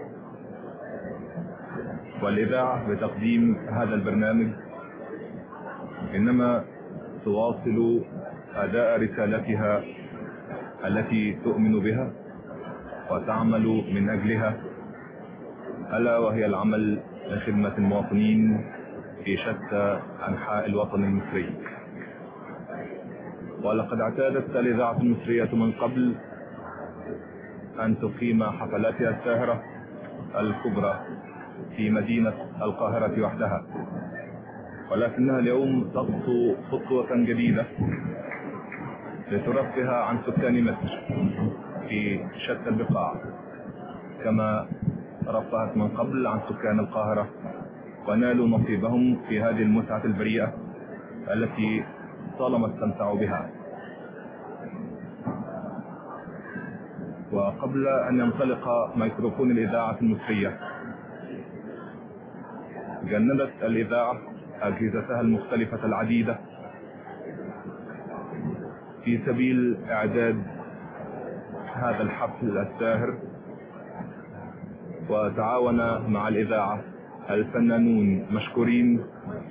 A: والإذاعة بتقديم هذا البرنامج إنما تواصل أداء رسالتها التي تؤمن بها وتعمل من أجلها، ألا وهي العمل لخدمة المواطنين في شتى أنحاء الوطن المصري. ولقد اعتادت الإذاعة المصرية من قبل أن تقيم حفلاتها الساهرة الكبرى في مدينة القاهرة وحدها، ولكنها اليوم تخطو خطوة جديدة لترفه عن سكان مصر في شتى البقاع، كما رفهت من قبل عن سكان القاهرة ونالوا نصيبهم في هذه المتعة البريئة التي طالما استمتعوا بها. وقبل أن ينطلق ميكروفون الإذاعة المصرية، جندت الإذاعة أجهزتها المختلفة العديدة في سبيل إعداد هذا الحفل الساهر، وتعاون مع الإذاعة الفنانون مشكورين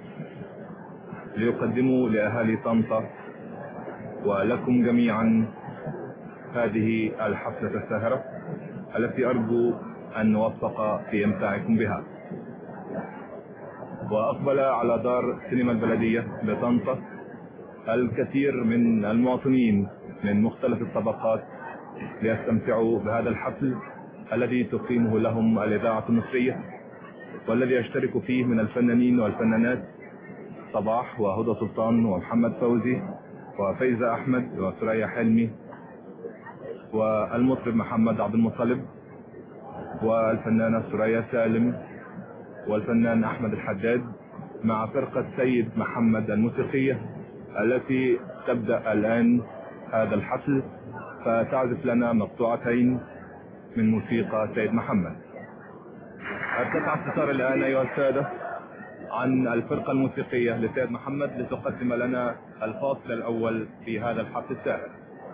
A: ليقدموا لأهالي طنطا ولكم جميعا هذه الحفلة الساهرة التي أرجو أن نوفق في إمتاعكم بها. وأقبل على دار سينما البلدية بطنطا الكثير من المواطنين من مختلف الطبقات ليستمتعوا بهذا الحفل الذي تقيمه لهم الإذاعة المصرية، والذي يشترك فيه من الفنانين والفنانات صباح وهدى سلطان ومحمد فوزي وفايزة أحمد وسرية حلمي والمطرب محمد عبد المطلب والفنانة سرية سالم والفنان أحمد الحداد مع فرقة سيد محمد الموسيقية التي تبدأ الآن هذا الحفل فتعزف لنا مقطوعتين من موسيقى سيد محمد. ارتفع الستار الآن أيها السادة عن الفرقة الموسيقية لسيد محمد لتقدم لنا الفاصل الأول في هذا الحفل الساهر.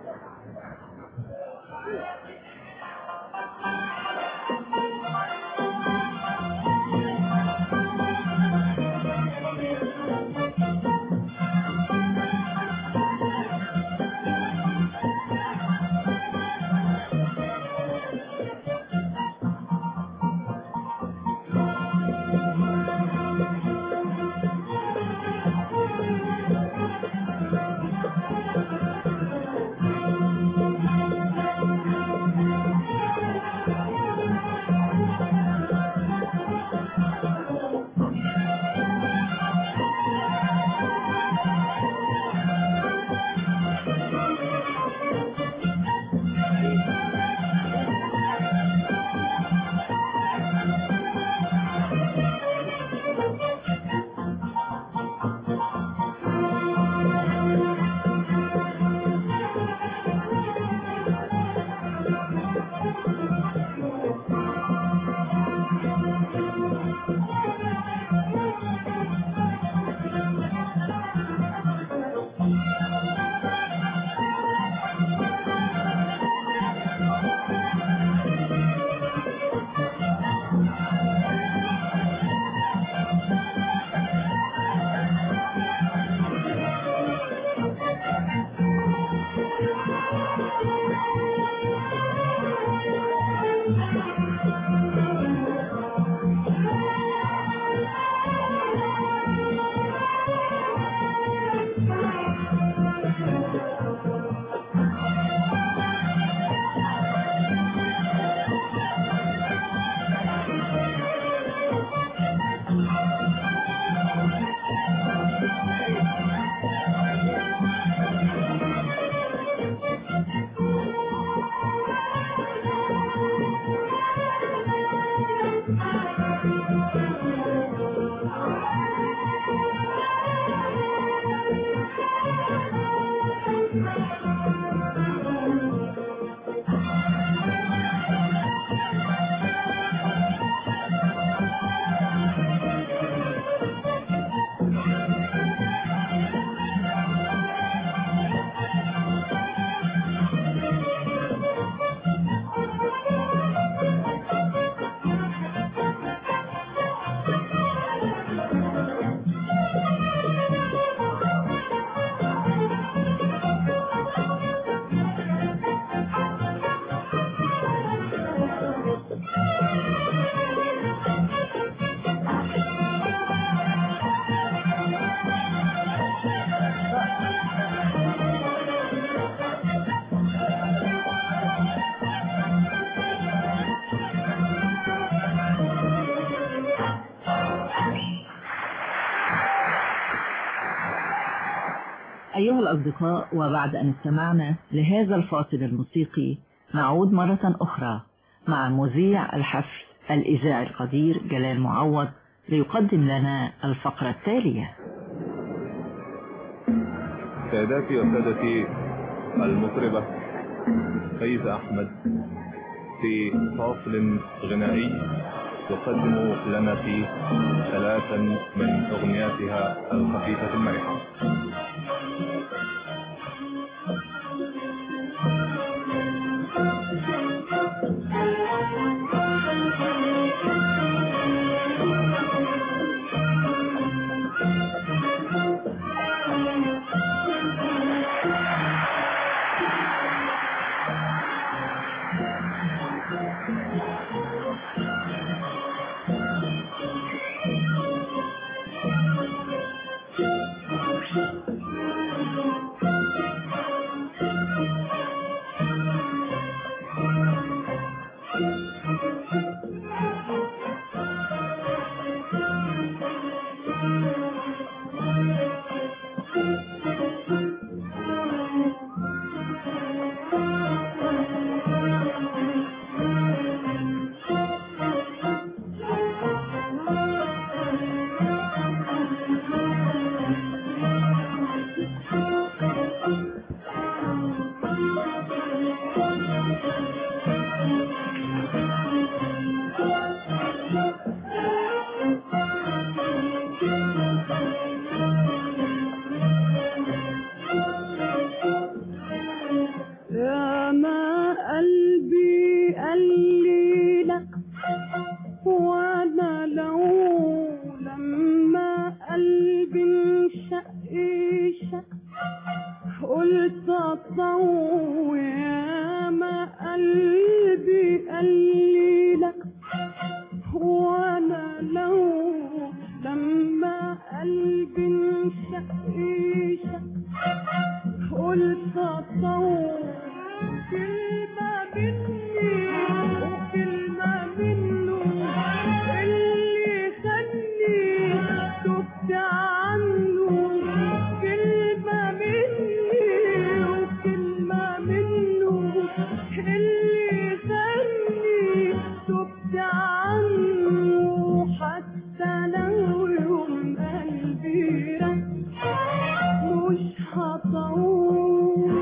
D: أيها الأصدقاء، وبعد أن استمعنا لهذا الفاصل الموسيقي نعود مرة أخرى مع مذيع الحفل الإذاعي القدير جلال معوض ليقدم لنا الفقرة التالية.
A: سيداتي وسادتي، المطربة فايزة أحمد في فاصل غنائي تقدم لنا فيه ثلاثا من أغنياتها الخفيفة المرحة.
M: قلت اطوي يا ما قلبي قال لك، وانا لو لما قلبي انشق قلت اطوي كلمة مني وكلمة منه اللي خلي تبت عنه، كلمة مني وكلمة منه اللي خلي تبت عنه، حتى لو يوم قلبي رق مش هطول.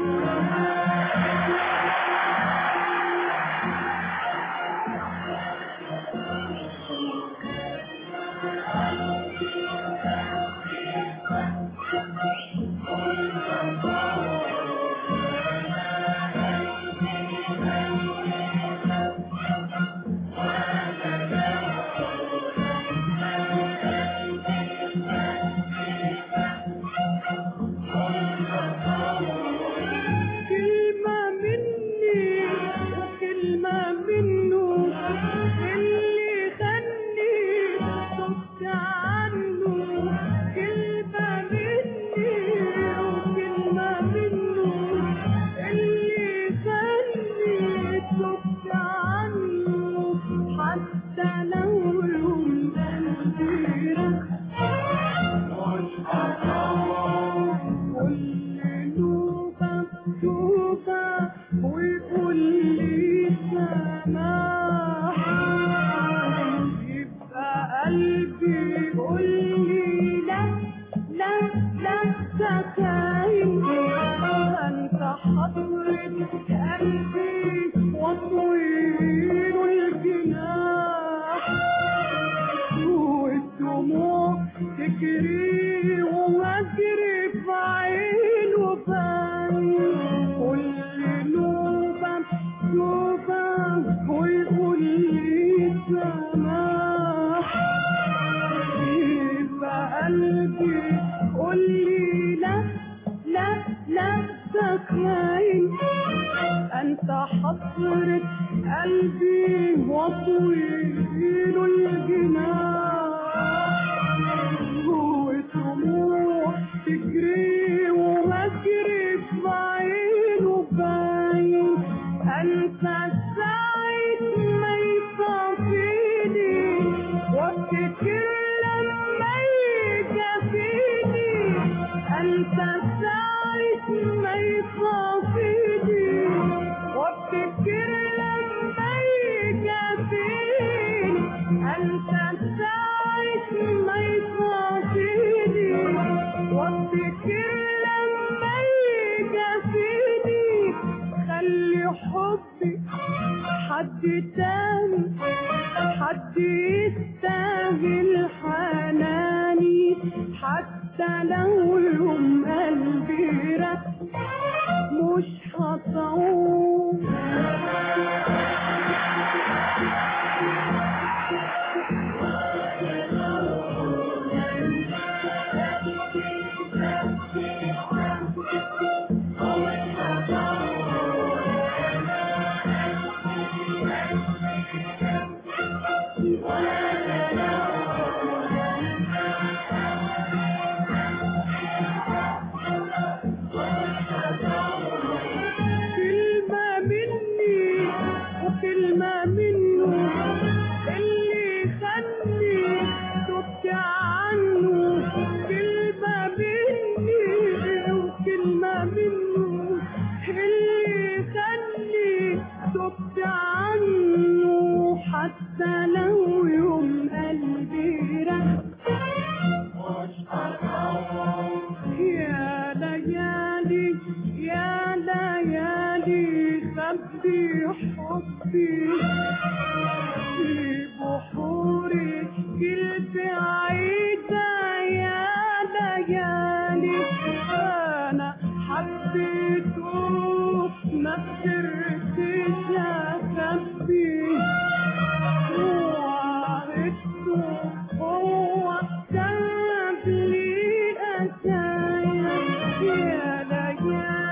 M: هو كان لي أسايا يا ليالي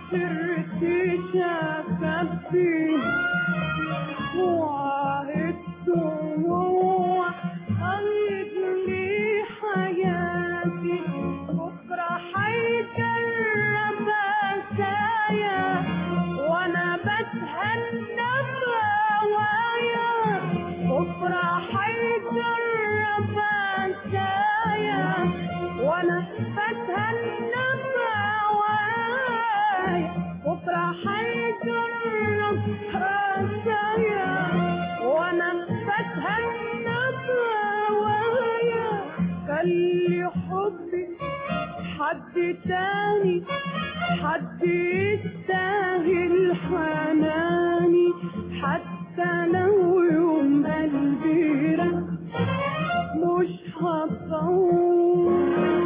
M: عصرت شفافي وعهدت هو خلد لي حياتي بكرة حيجرب أسايا وأنا بتهنى بهوايا بكرة حيجرب أسايا وأنا بتهنى بهوايا بكرة حيجرب أسايا وأنا بتهنى بهوايا خلي حبي حد تاني حد يستاهل حناني حتى لو يوم قلبي رق مش هطول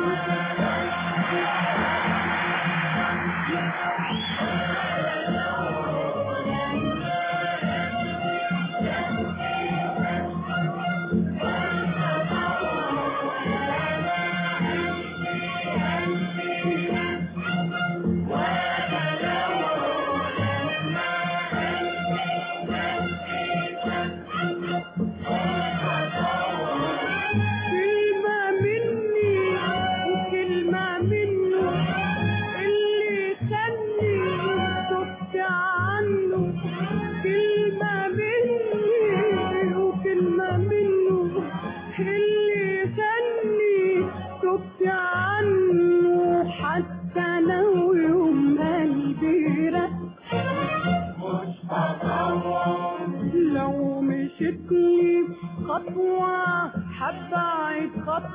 M: خطوة حبعت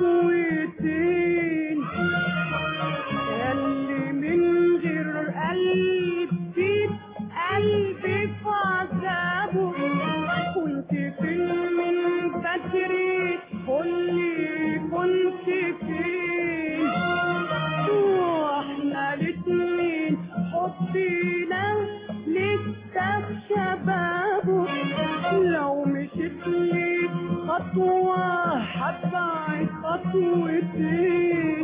M: خطوتين ياللي من غير قلب فيك قلبي في عذابه كنت فين من بدري قولي كنت فين واحنا الاتنين حبينا لسه في شبابه لو مشيت لي خطوة حبعت خطوتين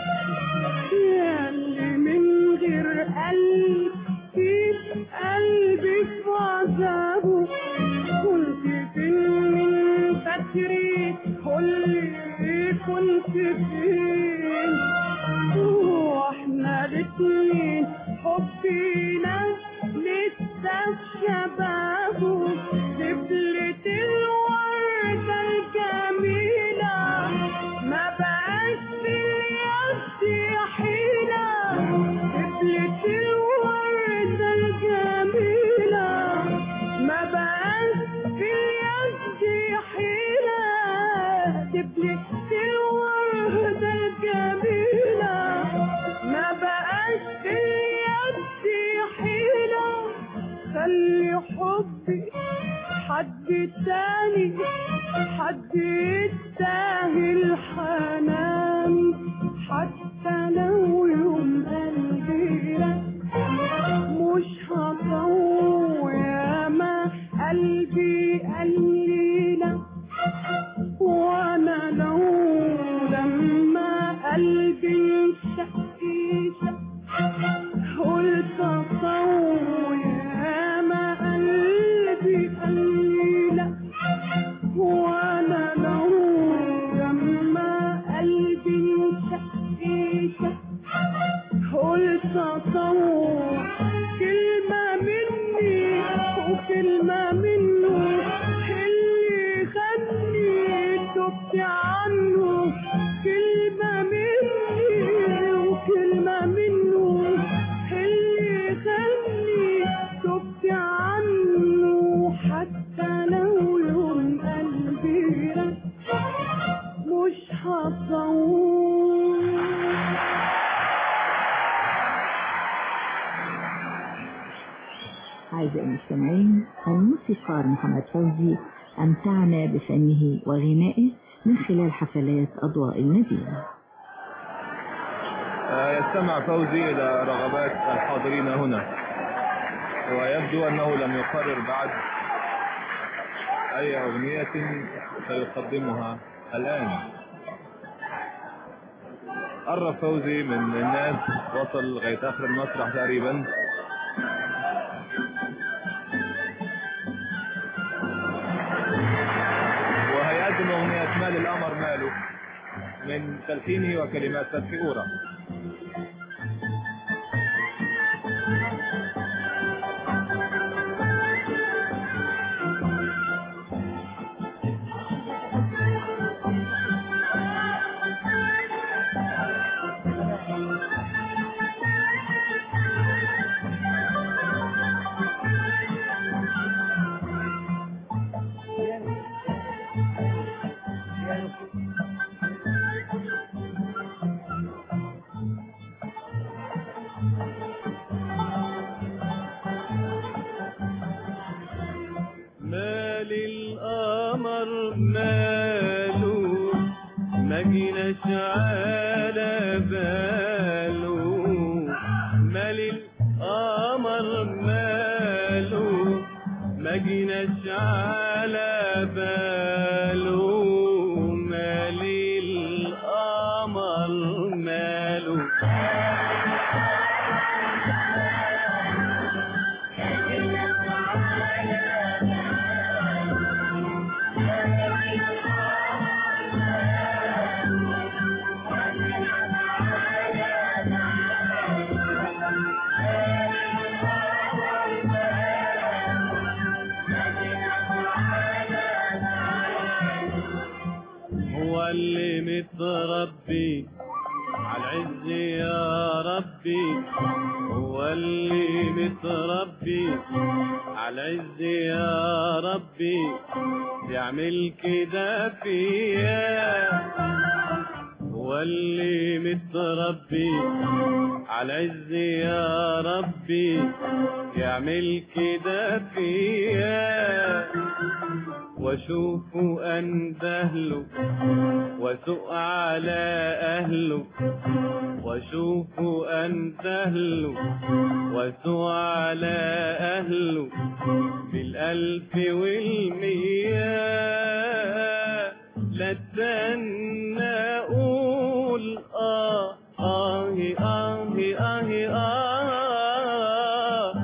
M: ياللي من غير قلب فيك قلبي في عذابه كنت فين من بدري قولي كنت فين واحنا الاتنين حبينا لسه في شبابه دبلة الوردة الجميلة ما بقاش في اليد حيلة دبلة الوردة الجميلة ما بقاش في اليد حيلة دبلة الوردة الجميلة ما بقاش في اليد حيلة خلي حبي حد تاني حد يستاهل حنان حتى لو يوم قلبي رق مش هطول ياما قلبي قليلة وانا لو لما قلبي انشق قلت اطول ياما قلبي قليلة وانا لو لما قلبي انشق قلت اطول كلمة مني وكلمة منه اللي خدني تبت عنه كلمة مني وكلمة منه اللي خدني تبت عنه حتى لو يوم قلبي رق مش هطول
D: أعزائي المستمعين الموسيقار محمد فوزي أمتعنا بفنه وغنائه من خلال حفلات أضواء المدينة.
A: يستمع فوزي إلى رغبات الحاضرين هنا ويبدو أنه لم يقرر بعد أي أغنية سيقدمها الآن. قرب فوزي من الناس، وصل لغاية آخر المسرح تقريبا من تلحين وكلمات فتحي أورا.
B: ربي عالعز يا ربي، هو اللي متربي عالعز يا ربي، يعمل كده فيا. هو اللي متربي عالعز يا ربي، يعمل كده فيا. واشوفه اندهله واسوق على اهله، واشوفه اندهله واسوق على اهله، بالالف والمية لا استنى اقول اه اه اه اه اه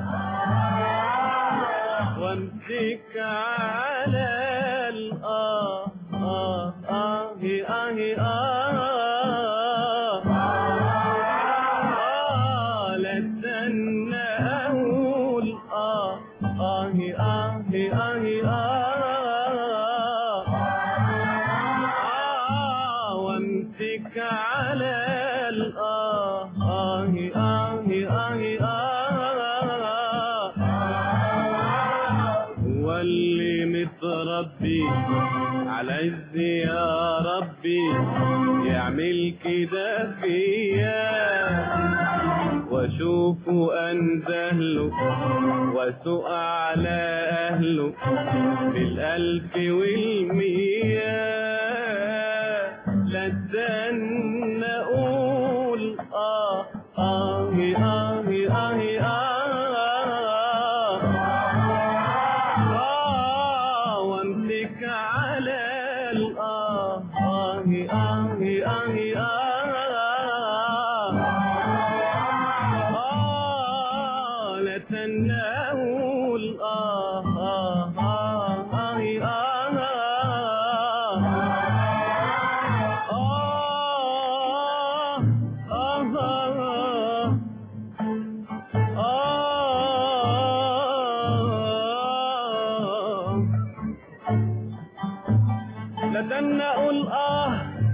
B: وامسك على الاه اه اه اه اه لا استنى اقول اه اه اه اه وامسك على الاه اه اه اه واللي متربي عالعز يا ربي، يعمل كده فيا. واشوفه اندهله واسوق على اهله، بالالف والمية لا استنى اقول اه اه اه اه اه وامسك على الاه اه اه اه اه لا استنى اقول اه اه اه لدن اقول اه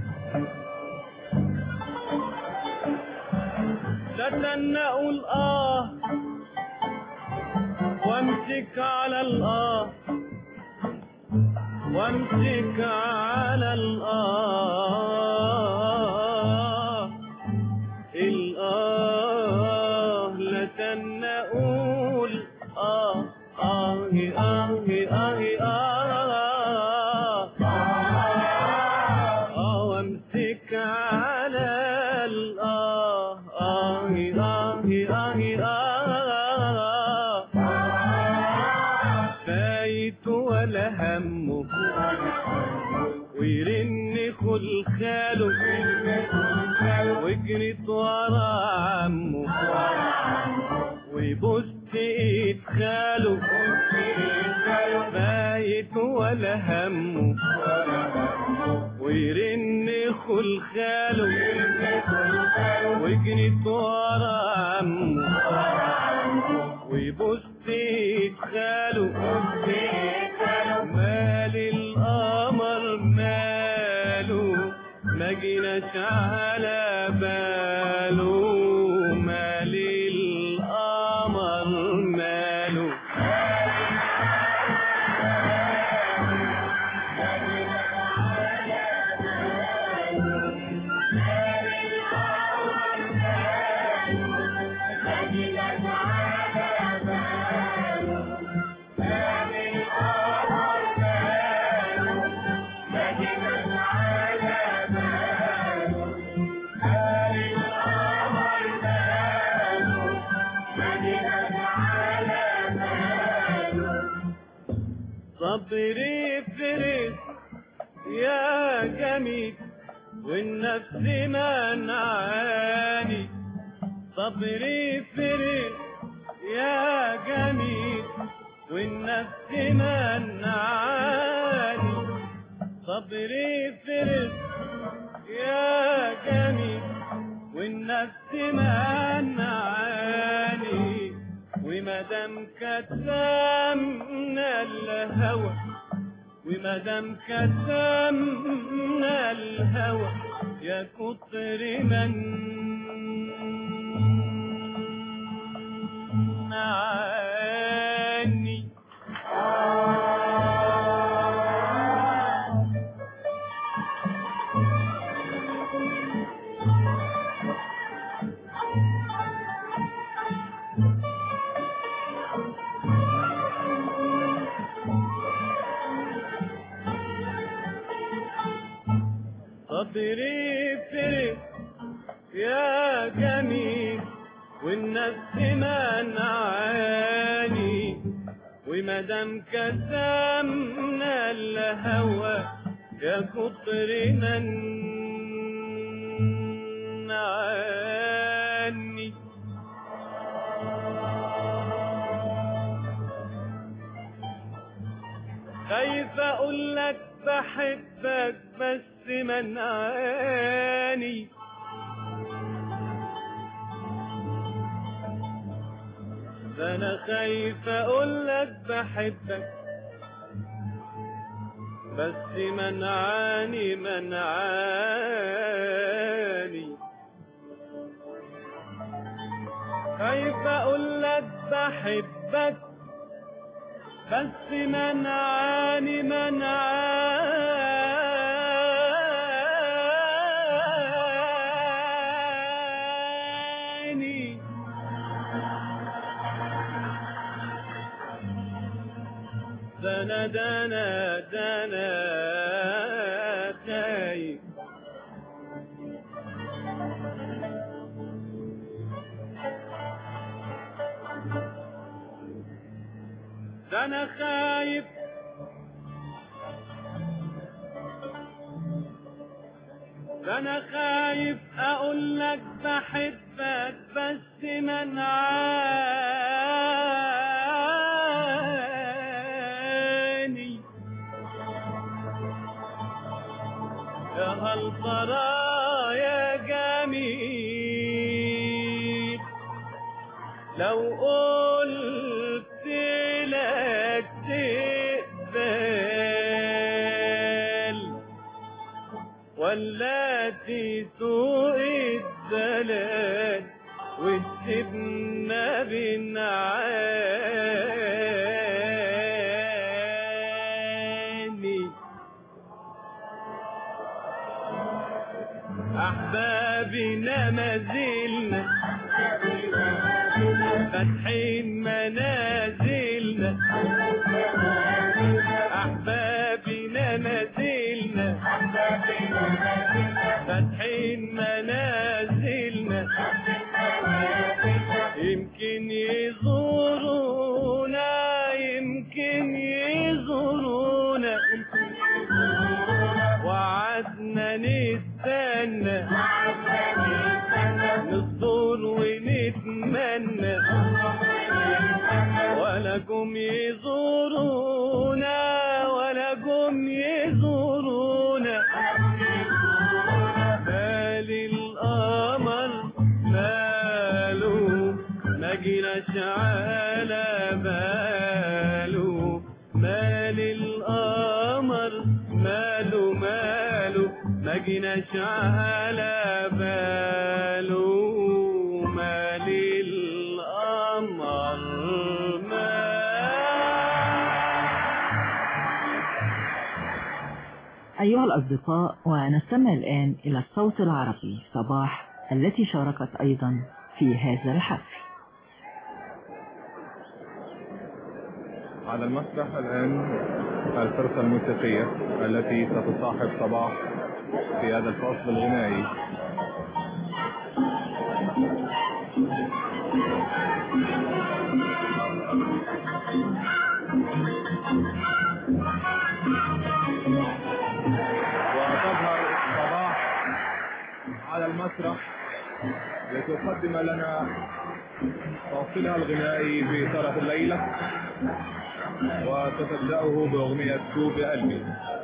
B: لدن اقول اه وامسك على الاه وامسك على الاه الاه لدن اقول اه اه اه اه اه وامسك على الاه اه اه اه فايت ولا همه ويرن خل خاله وجريت ورا عمه ويبص ايد خاله فايت ولا همه ويرن خلخاله وجريت ورا عمه ويبص خاله مال القمر ماله ما جيناش على باله مال القمر ماله صبري فرس يا جميل والنفس منعاني صبري فرس يا جميل والنفس منعاني صبري فرس يا جميل والنفس منعاني ومادام كتمنا الهوى ومادام كتمنا الهوى يا كتر من عني صبري فرس يا جميل والنفس منعاني ومادام كتمنا الهوى يا كتر من عني خايف اقول لك بحبك بس منعاني ده انا خايف اقول لك بحبك بس منعاني منعاني خايف اقول لك بحبك بس منعاني منعاني دنا دنا دنا تاي ده انا خايف ده انا خايف اقول لك بحبك بس منعاني يا هالفرا يا جميل لو قلت لك تقبل ولا تسوق الدلال وتسيبنا بالنعاني أحبابنا ما زلنا فاتحين منازلنا أحبابنا ما زلنا فاتحين منازلنا يمكن يزورونا يمكن يزورونا وعدنا نستنى نصبر ونتمنى ولا جم يزورونا ولا جم يزورونا جناش على باله مال القمر
G: أيها الأصدقاء، ونستمع الآن إلى الصوت العربي صباح التي شاركت أيضا في هذا الحفل.
A: على المسرح الآن الفرقة الموسيقية التي ستصاحب صباح في هذا الفصل الغنائي. وتظهر صباح على المسرح لتقدم لنا فاصلها الغنائي في طرف الليلة، وتبدأه بأغنية دوب قلبي.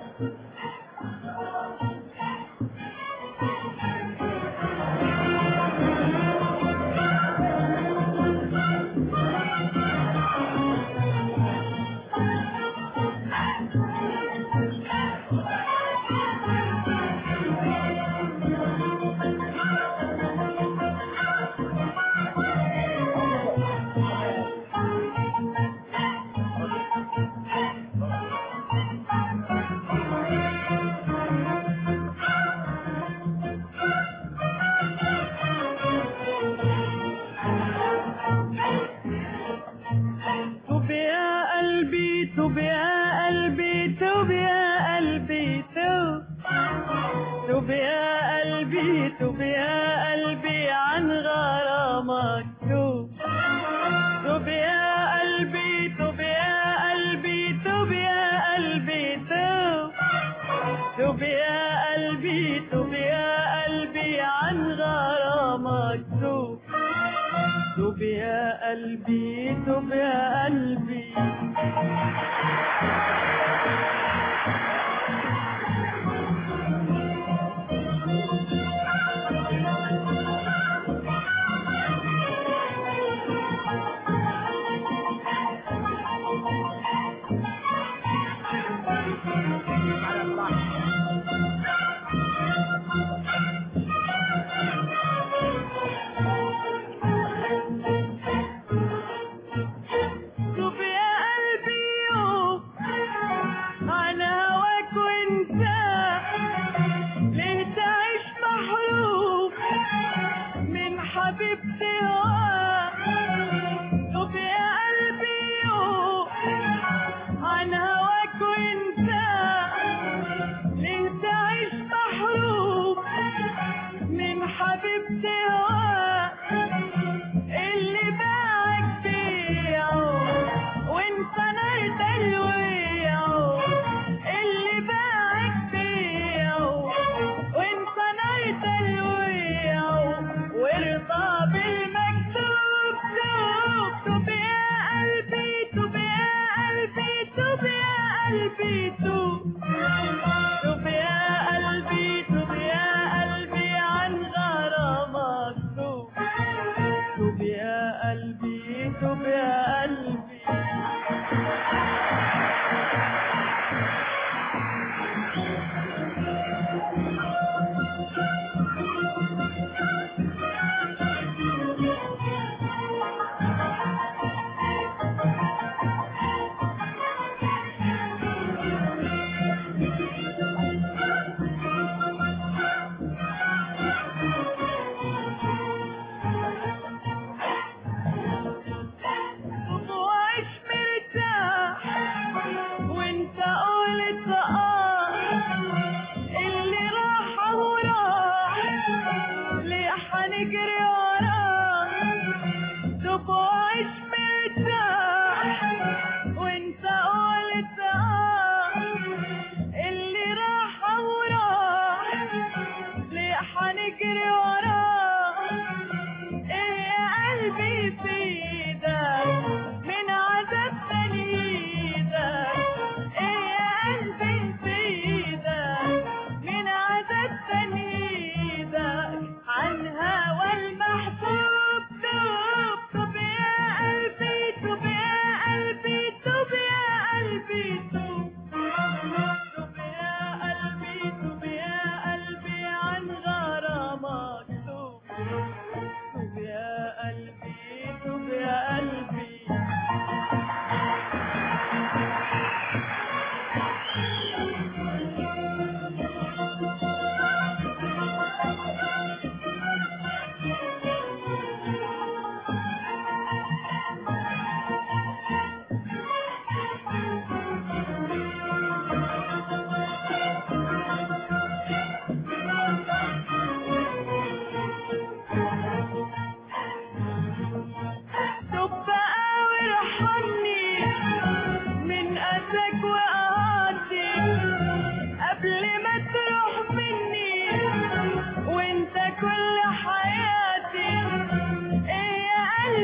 B: توب يا قلبي توب يا قلبي توب توب يا قلبي توب يا قلبي عن غرامك توب توب يا قلبي توب يا قلبي توب يا قلبي توب توب يا قلبي توب يا قلبي عن غرامك توب توب يا قلبي توب يا قلبي.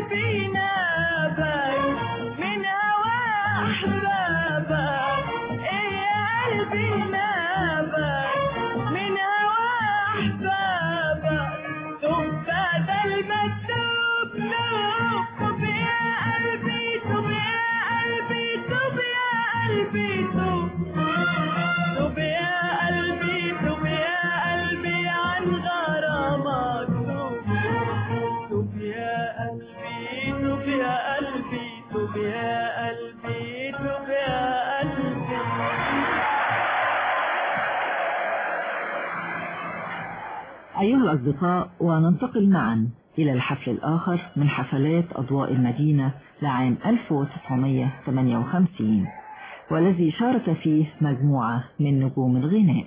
B: قلبي نابك من هوى أحبابك إيه يا قلبي نابك من هوى أحبابك توب بدل ما تتوب توب توب يا قلبي توب يا قلبي توب يا قلبي توب توب يا قلبي توب يا قلبي عن غرامك توب توب يا قلبي توب يا قلبي توب يا قلبي توب يا قلبي.
D: أيها الأصدقاء، وننتقل معا إلى الحفل الآخر من حفلات أضواء المدينة لعام ألف وتسعمائة وثمانية وخمسين، والذي شارك فيه مجموعة من نجوم الغناء.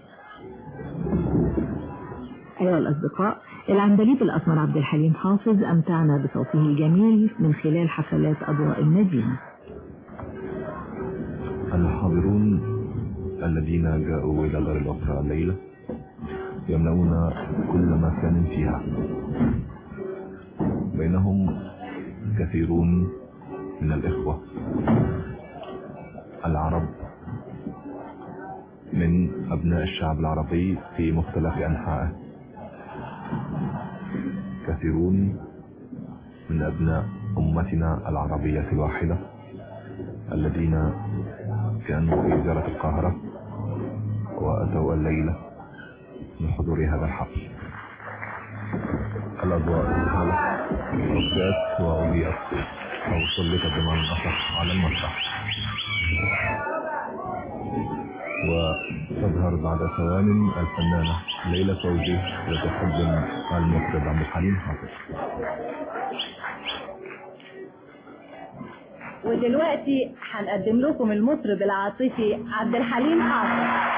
D: أيها الأصدقاء، العندليب الأسمر عبد الحليم حافظ أمتعنا بصوته الجميل من خلال حفلات أضواء المدينة.
A: الحاضرون الذين جاءوا إلى دار الأوبرا الليلة يملؤون كل مكان فيها، بينهم كثيرون من الإخوة العرب من أبناء الشعب العربي في مختلف أنحائه، كثيرون من أبناء أمتنا العربية الواحدة الذين كانوا في وزارة القاهرة وأتوا الليلة لحضور هذا الحفل. الأضواء انتهت، ركعت وأضيئت أو سلطت بمعنى أصح على المسرح، وتظهر بعد ثوان الفنانة ليلى فوزي وتقدم المطرب عبد الحليم حافظ.
N: ودلوقتي هنقدم لكم المطرب العاطفي عبد الحليم حافظ.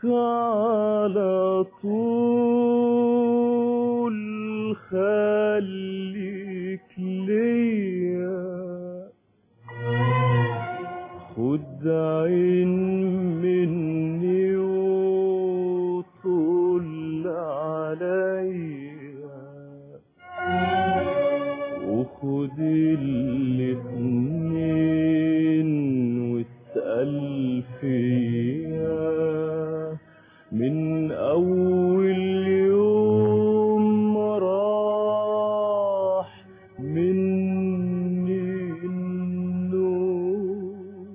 O: على طول خليك ليا خد عين مني وطول عليا وخد الاتنين واسأل فيا من أول يوم راح مني النور.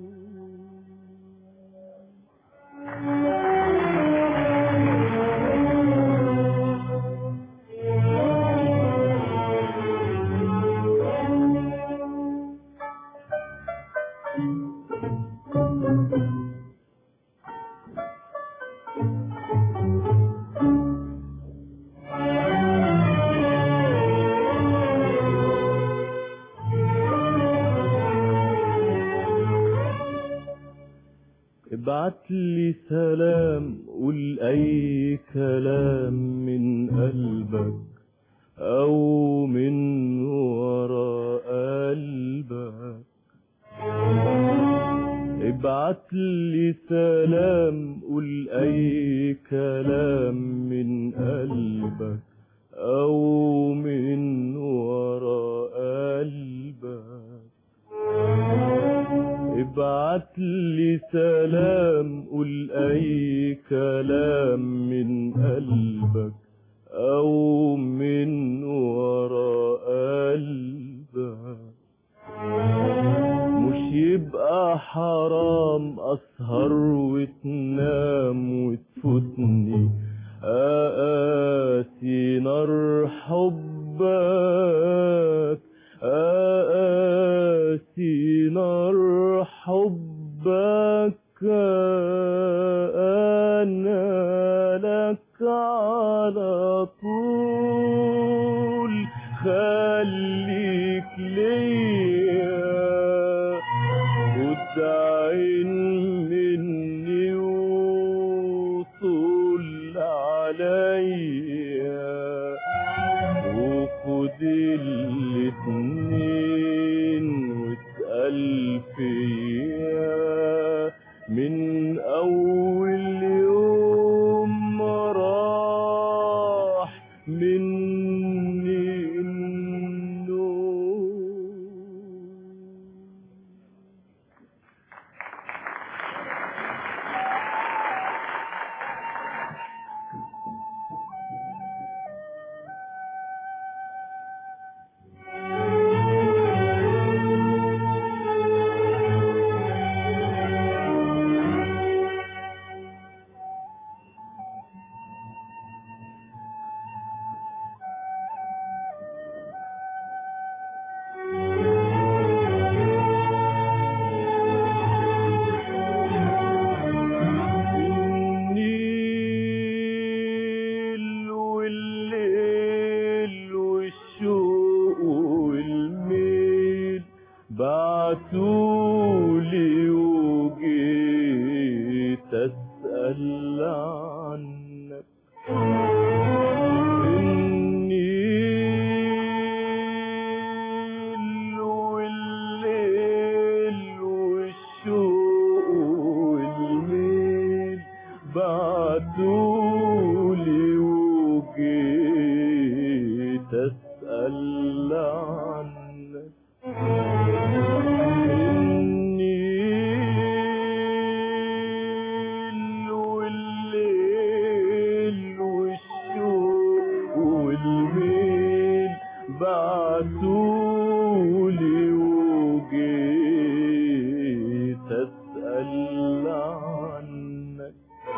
O: ابعت لي سلام قول اي كلام من قلبك او من ورا قلبك. ابعت لي سلام قول اي كلام من قلبك او من ورا قلبك. ابعت لي سلام قول اي كلام من قلبك او من ورا قلبك. مش يبقى حرام اسهر وتنام وتفوتني اقاسي نار حبك اقاسي نار حبك. انا لك على طول خليك ليا خد عين مني وطول عليا وخد الاتنين واسأل فيا من أول يوم راح مني النور. بعتولي وجيت أسأل عنك النيل والليل والشوق والميل بعتولي وجيت أسأل عنك النيل والليل والشوق والميل بعتولي وجيت أسأل عنك.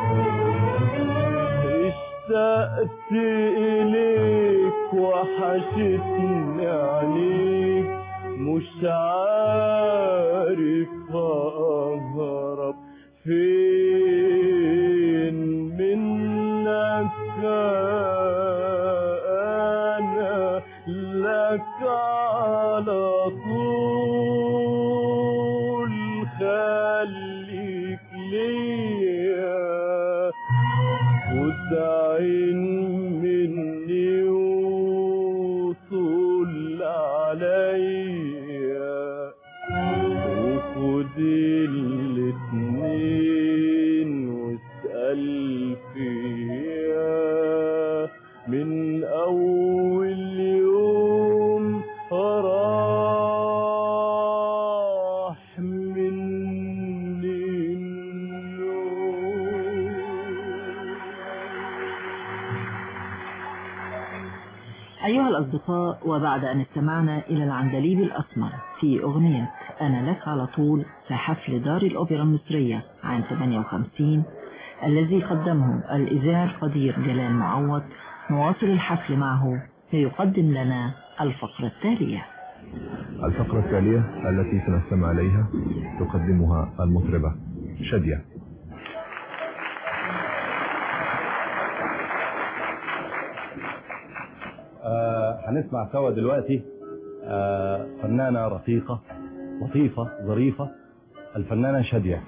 O: اشتقت إليك وحشتني عليك مش عارف أهرب فين منك. أنا لك على طول خليك ليا خد عين مني وطول عليا وخد الاتنين واسأل فيا من أول يوم راح مني النوم.
D: أيها الأصدقاء، وبعد أن استمعنا إلى العندليب الأسمر في أغنية أنا لك على طول في حفل دار الأوبرا المصرية عام ثمانية وخمسين الذي قدمه الإذاعي القدير جلال معوض، نواصل الحفل معه ليقدم لنا الفقرة التالية.
A: الفقرة التالية التي سنستمع إليها تقدمها المطربة شادية.
P: آه هنسمع سوا دلوقتي آه فنانة رقيقة لطيفة ظريفة، الفنانة شادية.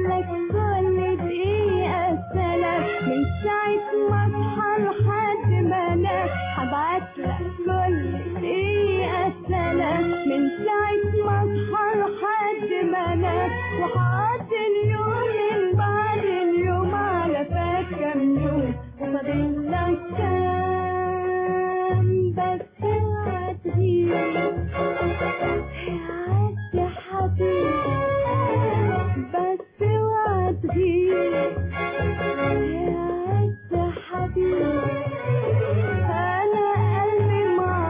B: لك كل دقيقة سلام من ساعة ما اصحى لحد ما انام هبعت لك كل دقيقة سلام من ساعة ما اصحى لحد ما انام وهقضي اليوم من بعد اليوم على فات كام يوم وفاضل لك كام بس اوعى تغيب يا حبيبي بس اوعى تغيب يا حبيبي انا قلبي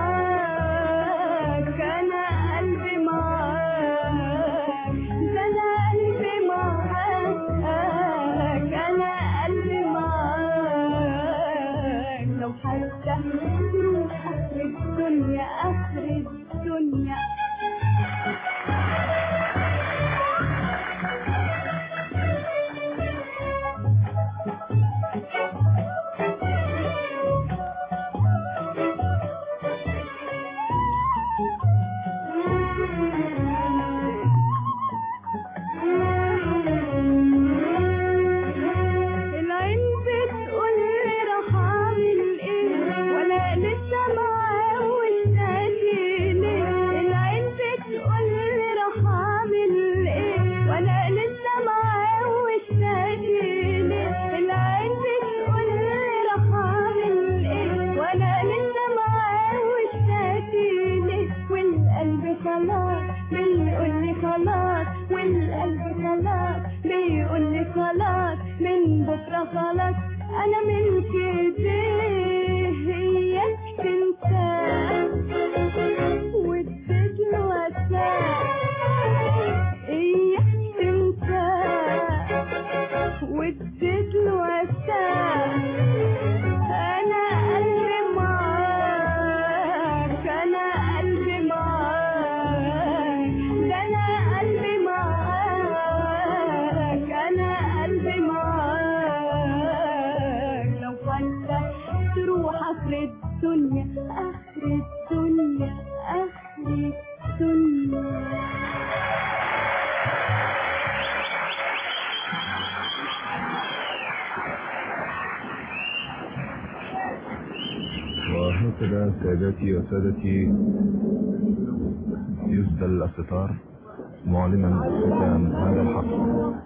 B: معاك انا قلبي معاك ده انا قلبي معاك انا قلبي معاك لو حتى تروح اخر الدنيا اخر الدنيا خلاص من بكرة خلاص أنا ملك إيديك تنساه واديت له وساه إياك تنساه واديت له وساه أنا قلبي معاك أنا قلبي معاك ده أنا قلبي معاك أنا قلبي معاك لو حتى تروح آخر الدنيا آخر الدنيا آخر الدنيا.
A: وهكذا سادتي وسادتي يسدل الستار معلنا ختام هذا الحفل.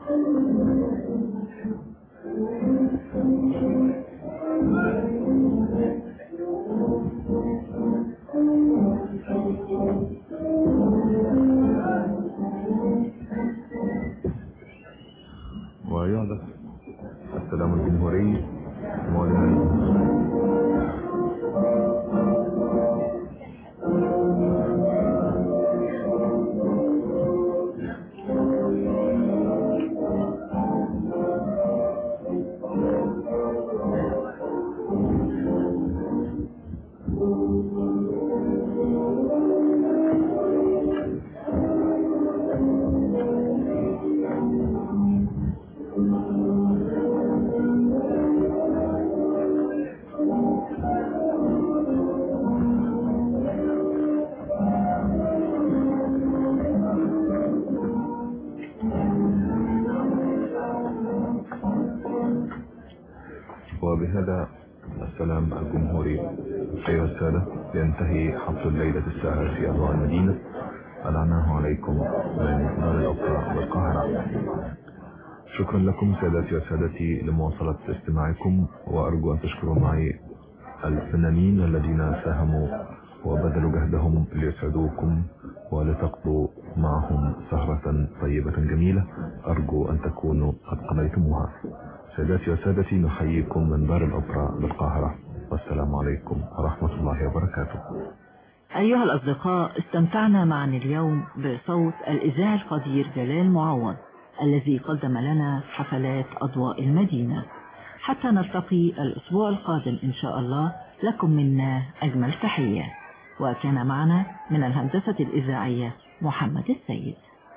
A: ويعزف السلام الجمهوري معلنا وبهذا السلام الجمهوري أيها السادة ينتهي حفل الليلة الساهر في أضواء المدينة ألعناه عليكم من دار الأوبرا بالقاهرة. شكرا لكم سادتي وسادتي لمواصلة استماعكم، وأرجو أن تشكروا معي الفنانين الذين ساهموا وبذلوا جهدهم ليسعدوكم ولتقضوا معهم سهرة طيبة جميلة أرجو أن تكونوا قد قضيتموها. سادتي وسادتي نحييكم من دار الأوبرا بالقاهرة، والسلام عليكم ورحمة الله وبركاته.
D: أيها الأصدقاء، استمتعنا معا اليوم بصوت الإذاعي القدير جلال معوض الذي قدم لنا حفلات أضواء المدينة. حتى نلتقي الأسبوع القادم إن شاء الله، لكم منا أجمل تحية. وكان معنا من الهندسة الإذاعية محمد السيد.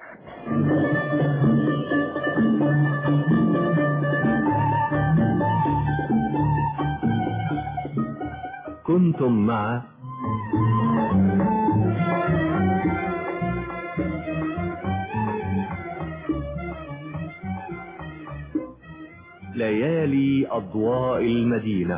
L: كنتم مع ليالي أضواء المدينة.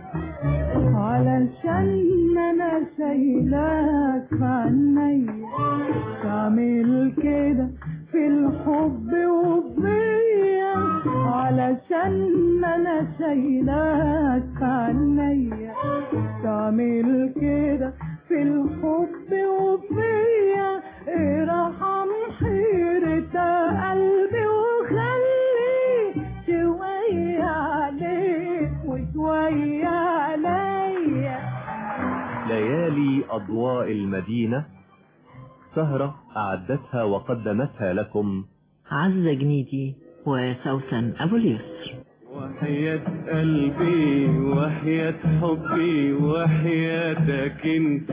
M: علشان انا شايلاك عني تعمل كده في الحب وفيا، علشان انا شايلاك عني تعمل كده في الحب وفيا. ارحم حيرة قلبي وخلي شوية عليك وشوية عليا.
L: ليالي أضواء المدينة، سهرة أعدتها وقدمتها لكم
D: عزة جنيدي وسوسن أبو اليسر.
O: وحياة قلبي وحياة حبي وحياتك انت،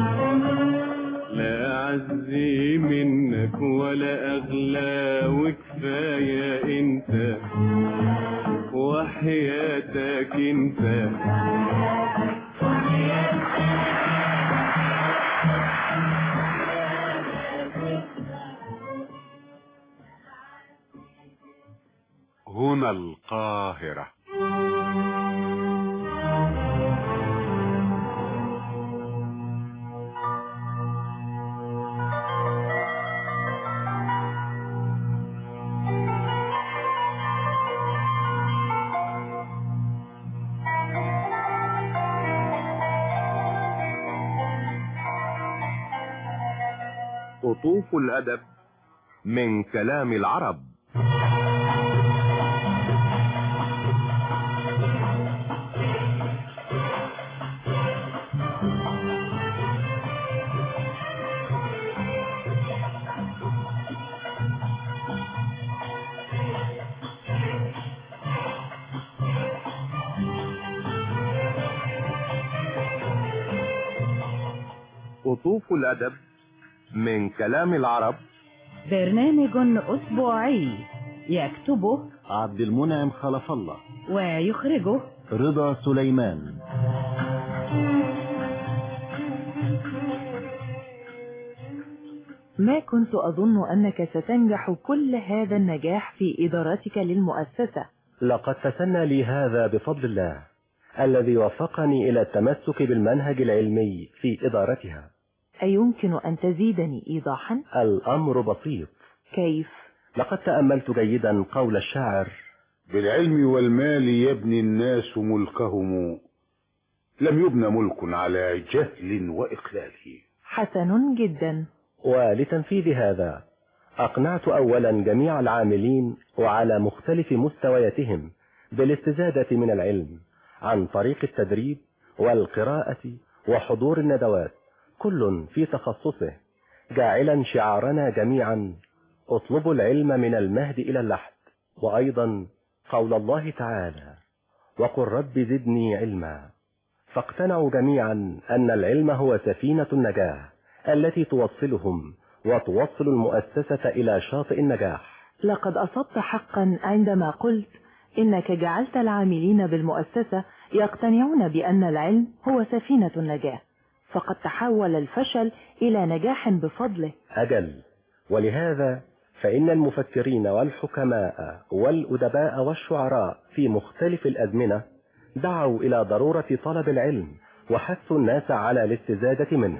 O: لا أعزي منك ولا أغلى وكفاية انت، وحياتك انت.
Q: هنا القاهرة.
L: قطوف الأدب من كلام العرب. قطوف الأدب من كلام العرب،
N: برنامج أسبوعي يكتبه
R: عبد المنعم خلف الله
N: ويخرجه
R: رضا سليمان.
D: ما كنت أظن أنك ستنجح كل هذا النجاح في إدارتك للمؤسسة.
P: لقد تسنى لي هذا بفضل الله الذي وفقني إلى التمسك بالمنهج العلمي في إدارتها.
D: أيمكن أن تزيدني إيضاحا؟
P: الأمر بسيط.
D: كيف؟
P: لقد تأملت جيدا قول الشاعر:
J: بالعلم والمال يبني الناس ملكهم، لم يبن ملك على جهل وإقلال.
D: حسن جدا.
P: ولتنفيذ هذا أقنعت أولا جميع العاملين وعلى مختلف مستوياتهم بالاستزادة من العلم عن طريق التدريب والقراءة وحضور الندوات، كل في تخصصه، جاعلا شعارنا جميعا: اطلبوا العلم من المهد إلى اللحد. وأيضا قول الله تعالى: وقل رب زدني علما. فاقتنعوا جميعا أن العلم هو سفينة النجاة التي توصلهم وتوصل المؤسسة إلى شاطئ النجاح.
D: لقد أصبت حقا عندما قلت إنك جعلت العاملين بالمؤسسة يقتنعون بأن العلم هو سفينة النجاة، فقد تحول الفشل إلى نجاح بفضله.
P: أجل، ولهذا فإن المفكرين والحكماء والأدباء والشعراء في مختلف الأزمنة دعوا إلى ضرورة طلب العلم وحثوا الناس على الاستزادة منه.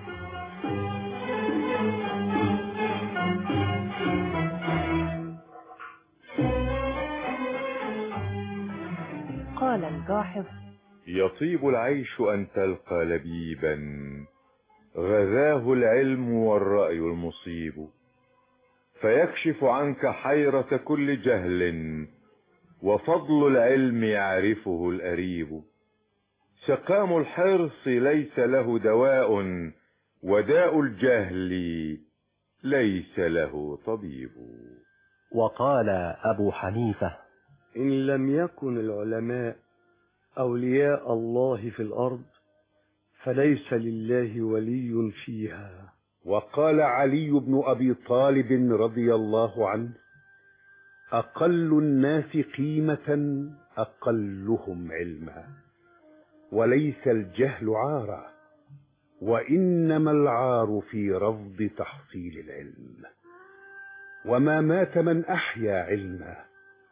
D: قال الجاحظ:
S: يطيب العيش أن تلقى لبيبا غذاه العلم والرأي المصيب، فيكشف عنك حيرة كل جهل وفضل العلم يعرفه الأريب. سقام الحرص ليس له دواء وداء الجهل ليس له طبيب.
P: وقال أبو حنيفة:
O: إن لم يكن العلماء أولياء الله في الأرض فليس لله ولي فيها.
J: وقال علي بن أبي طالب رضي الله عنه: أقل الناس قيمة أقلهم علما، وليس الجهل عارا، وإنما العار في رفض تحصيل العلم. وما مات من أحيا علما،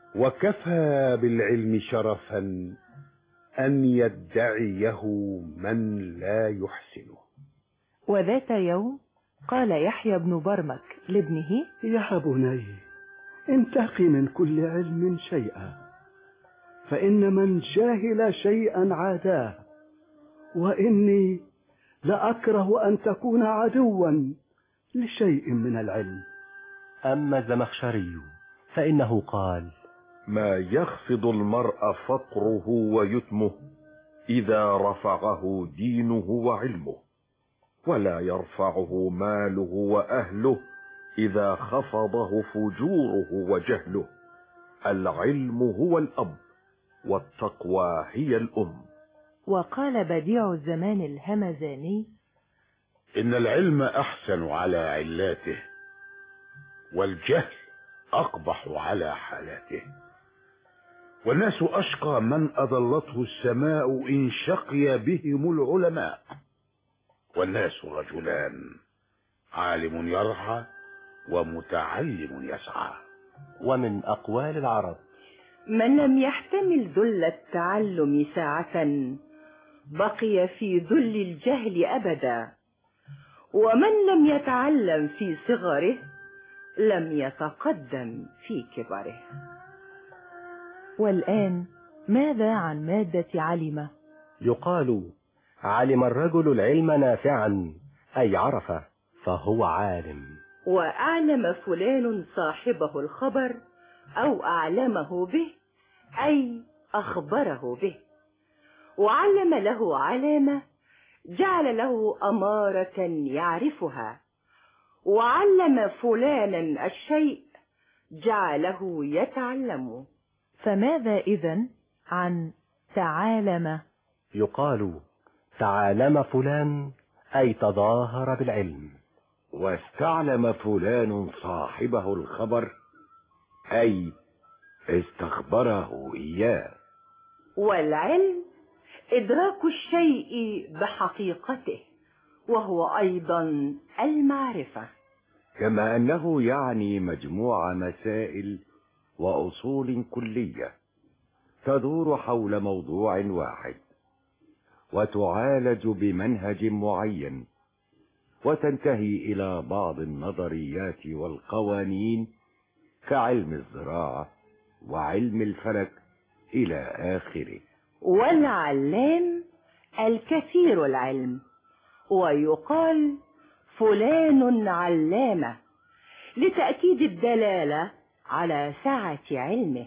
J: وكفى بالعلم شرفا أن يدعيه من لا يحسنه.
T: وذات يوم قال يحيى بن برمك لابنه:
U: يا بني، انتقي من كل علم شيئا، فإن من جاهل شيئا عاداه، وإني لأكره أن تكون عدوا لشيء من العلم.
P: أما الزمخشري فإنه قال:
S: ما يخفض المرء فقره ويتمه إذا رفعه دينه وعلمه، ولا يرفعه ماله وأهله إذا خفضه فجوره وجهله. العلم هو الأب، والتقوى هي الأم.
T: وقال بديع الزمان الهمزاني:
V: إن العلم أحسن على علاته، والجهل أقبح على حالاته. والناس أشقى من أضلته السماء إن شقي بهم العلماء. والناس رجلان، عالم يرعى ومتعلم يسعى.
P: ومن أقوال العرب:
W: من لم يحتمل ذل التعلم ساعة بقي في ذل الجهل أبدا، ومن لم يتعلم في صغره لم يتقدم في كبره.
T: والآن ماذا عن مادة علم؟
P: يقال: علم الرجل العلم نافعا، أي عرفه فهو عالم.
W: وأعلم فلان صاحبه الخبر أو أعلمه به، أي أخبره به. وعلم له علامة، جعل له أمارة يعرفها. وعلم فلانا الشيء، جعله يتعلم.
T: فماذا إذن عن تعالم؟
P: يقال: تعالم فلان، أي تظاهر بالعلم.
I: واستعلم فلان صاحبه الخبر، أي استخبره إياه.
W: والعلم إدراك الشيء بحقيقته، وهو أيضا المعرفة.
I: كما أنه يعني مجموع مسائل وأصول كلية تدور حول موضوع واحد، وتعالج بمنهج معين، وتنتهي إلى بعض النظريات والقوانين كعلم الزراعة وعلم الفلك إلى آخره.
W: والعلام الكثير العلم، ويقال فلان علامة لتأكيد الدلالة على سعة علمه.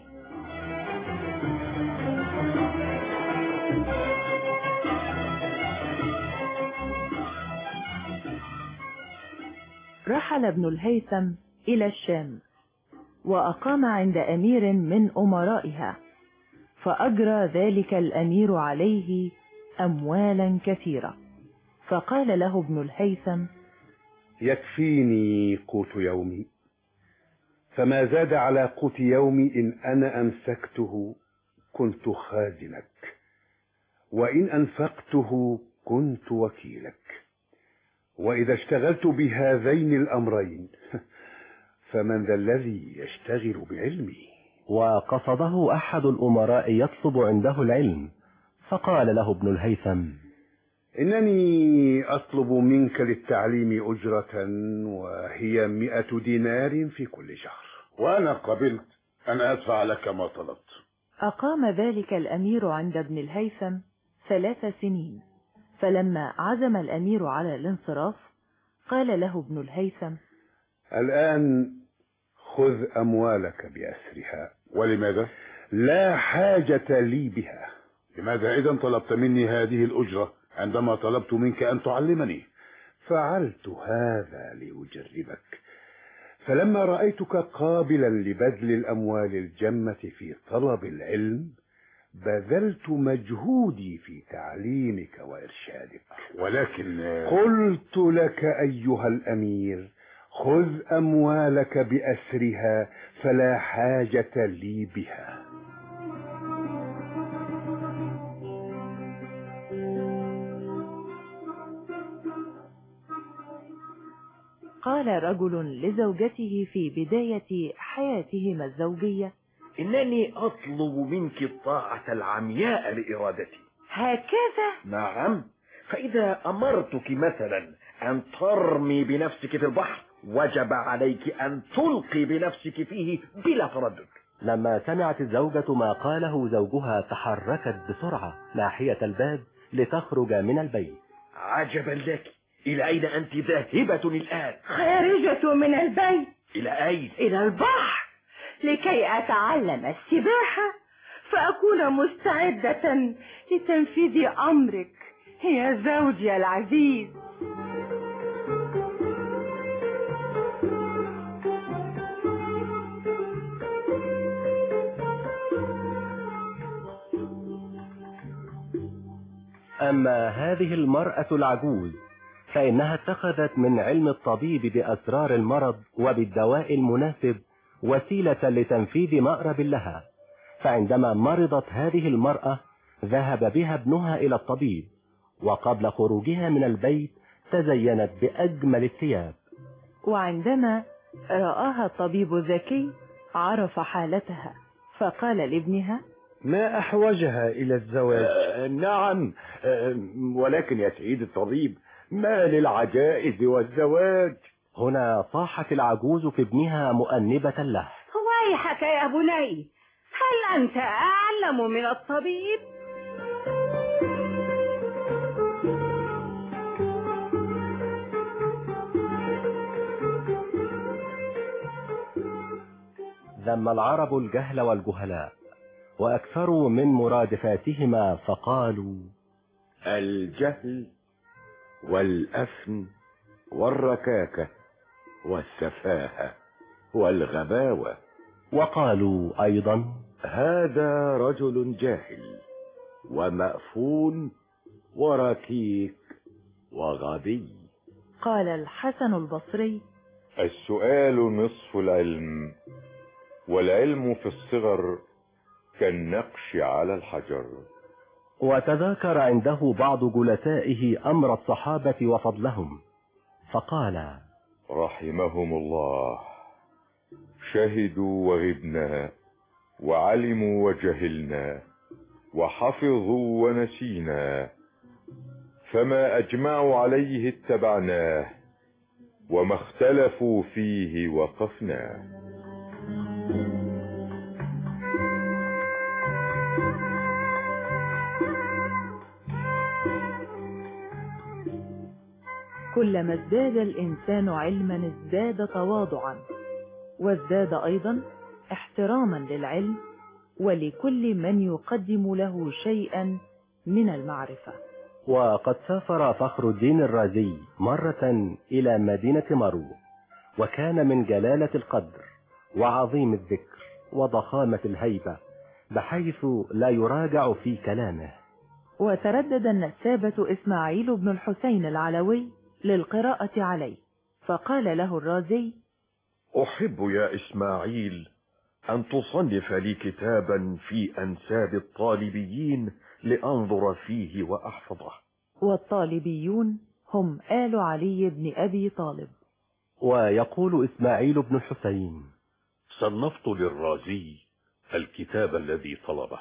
T: رحل ابن الهيثم إلى الشام، وأقام عند أمير من أمرائها، فأجرى ذلك الأمير عليه أموالا كثيرة. فقال له ابن الهيثم:
J: يكفيني قوت يومي، فما زاد على قوت يومي إن أنا أمسكته كنت خازنك، وإن أنفقته كنت وكيلك. وإذا اشتغلت بهذين الأمرين فمن ذا الذي يشتغل بعلمي؟
P: وقصده أحد الأمراء يطلب عنده العلم، فقال له ابن الهيثم:
J: إنني أطلب منك للتعليم أجرة، وهي مئة دينار في كل شهر.
V: وأنا قبلت أن أدفع لك ما طلبت.
T: أقام ذلك الأمير عند ابن الهيثم ثلاث سنين، فلما عزم الأمير على الانصراف قال له ابن الهيثم:
J: الآن خذ أموالك بأسرها.
V: ولماذا؟
J: لا حاجة لي بها.
V: لماذا إذن طلبت مني هذه الأجرة عندما طلبت منك أن تعلمني؟
J: فعلت هذا لأجربك، فلما رأيتك قابلا لبذل الأموال الجمة في طلب العلم بذلت مجهودي في تعليمك وإرشادك.
V: ولكن
J: قلت لك أيها الأمير: خذ أموالك بأسرها، فلا حاجة لي بها.
T: قال رجل لزوجته في بداية حياتهما الزوجية:
I: إنني أطلب منك الطاعة العمياء لإرادتي.
W: هكذا؟
I: نعم، فإذا أمرتك مثلا أن ترمي بنفسك في البحر وجب عليك أن تلقي بنفسك فيه بلا تردد.
P: لما سمعت الزوجة ما قاله زوجها تحركت بسرعة ناحية الباب لتخرج من البيت.
I: عجبا لك، إلى أين أنت ذاهبة الآن؟
W: خارجة من البيت.
I: إلى أين؟
W: إلى البحر لكي أتعلم السباحة فأكون مستعدة لتنفيذ أمرك يا زوجي العزيز.
P: أما هذه المرأة العجوز فإنها اتخذت من علم الطبيب بأسرار المرض وبالدواء المناسب وسيلة لتنفيذ مأرب لها. فعندما مرضت هذه المرأة ذهب بها ابنها إلى الطبيب، وقبل خروجها من البيت تزينت بأجمل الثياب.
T: وعندما رآها الطبيب ذكي عرف حالتها فقال لابنها:
C: ما أحوجها إلى الزواج؟
I: آه نعم، آه ولكن يا سيد الطبيب، ما للعجائز والزواج؟
P: هنا صاحت العجوز في ابنها مؤنبة له:
W: ويحك يا بني، هل أنت أعلم من الطبيب؟
P: ذم العرب الجهل والجهلاء وأكثروا من مرادفاتهما فقالوا:
I: الجهل والأفن والركاكة والسفاهة والغباوة.
P: وقالوا أيضا:
I: هذا رجل جاهل ومأفون وركيك وغبي.
T: قال الحسن البصري:
E: السؤال نصف العلم، والعلم في الصغر كالنقش على الحجر.
P: وتذاكر عنده بعض جلسائه أمر الصحابة وفضلهم فقال:
E: رحمهم الله، شهدوا وغبنا، وعلموا وجهلنا، وحفظوا ونسينا، فما أجمعوا عليه اتبعناه، وما اختلفوا فيه وقفناه.
T: كلما ازداد الإنسان علما ازداد تواضعا، وازداد أيضا احتراما للعلم ولكل من يقدم له شيئا من المعرفة.
P: وقد سافر فخر الدين الرازي مرة إلى مدينة مرو، وكان من جلالة القدر وعظيم الذكر وضخامة الهيبة بحيث لا يراجع في كلامه.
T: وتردد النسابة إسماعيل بن الحسين العلوي للقراءة عليه، فقال له الرازي:
I: أحب يا إسماعيل أن تصنف لي كتابا في أنساب الطالبيين لأنظر فيه وأحفظه.
T: والطالبيون هم آل علي بن أبي طالب.
P: ويقول إسماعيل بن الحسين:
K: صنفت للرازي الكتاب الذي طلبه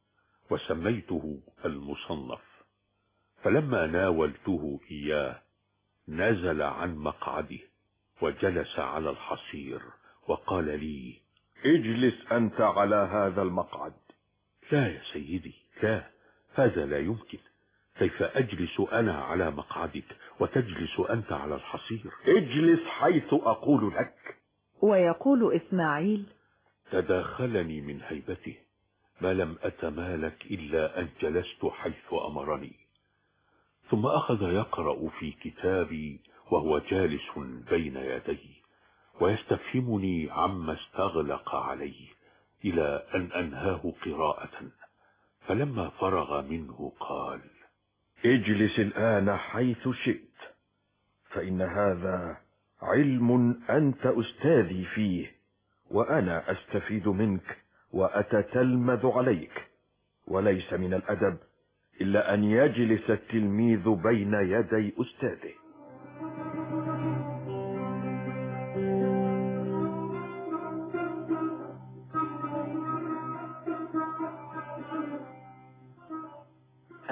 K: وسميته المصنف، فلما ناولته إياه نزل عن مقعده وجلس على الحصير وقال لي:
I: اجلس أنت على هذا المقعد.
K: لا يا سيدي، لا، هذا لا يمكن. كيف أجلس أنا على مقعدك وتجلس أنت على الحصير؟
I: اجلس حيث أقول لك.
T: ويقول إسماعيل:
K: تداخلني من هيبته ما لم أتمالك إلا أن جلست حيث أمرني. ثم أخذ يقرأ في كتابي وهو جالس بين يدي ويستفهمني عما استغلق عليه إلى أن أنهاه قراءة، فلما فرغ منه قال:
I: اجلس الآن حيث شئت، فإن هذا علم أنت أستاذي فيه، وأنا أستفيد منك وأتتلمذ عليك، وليس من الأدب إلا أن يجلس التلميذ بين يدي أستاذه.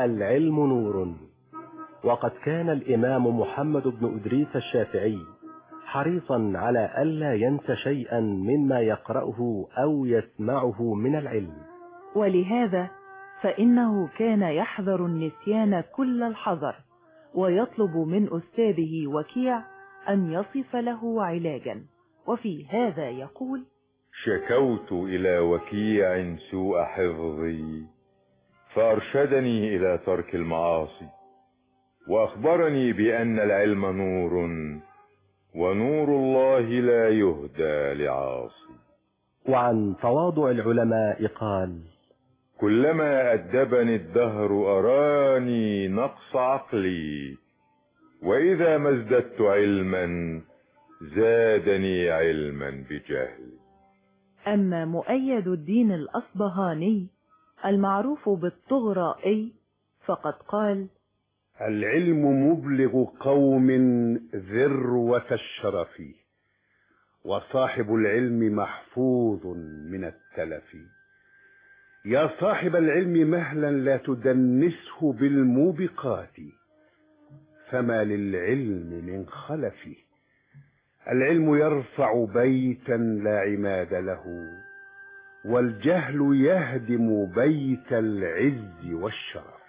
P: العلم نور. وقد كان الإمام محمد بن إدريس الشافعي حريصا على ألا ينسى شيئا مما يقرأه أو يسمعه من العلم،
T: ولهذا فإنه كان يحذر النسيان كل الحذر، ويطلب من أستاذه وكيع أن يصف له علاجا. وفي هذا يقول:
E: شكوت إلى وكيع سوء حفظي فأرشدني إلى ترك المعاصي، وأخبرني بأن العلم نور، ونور الله لا يهدى لعاصي.
P: وعن تواضع العلماء قال:
E: كلما أدبني الدهر أراني نقص عقلي، وإذا ما ازددت علما زادني علما بجهلي.
T: أما مؤيد الدين الأصبهاني المعروف بالطغرائي فقد قال:
J: العلم مبلغ قوم ذروة الشرف، وصاحب العلم محفوظ من التلف. يا صاحب العلم مهلا لا تدنسه بالموبقات، فما للعلم من خلف. العلم يرفع بيتا لا عماد له، والجهل يهدم بيت العز والشرف.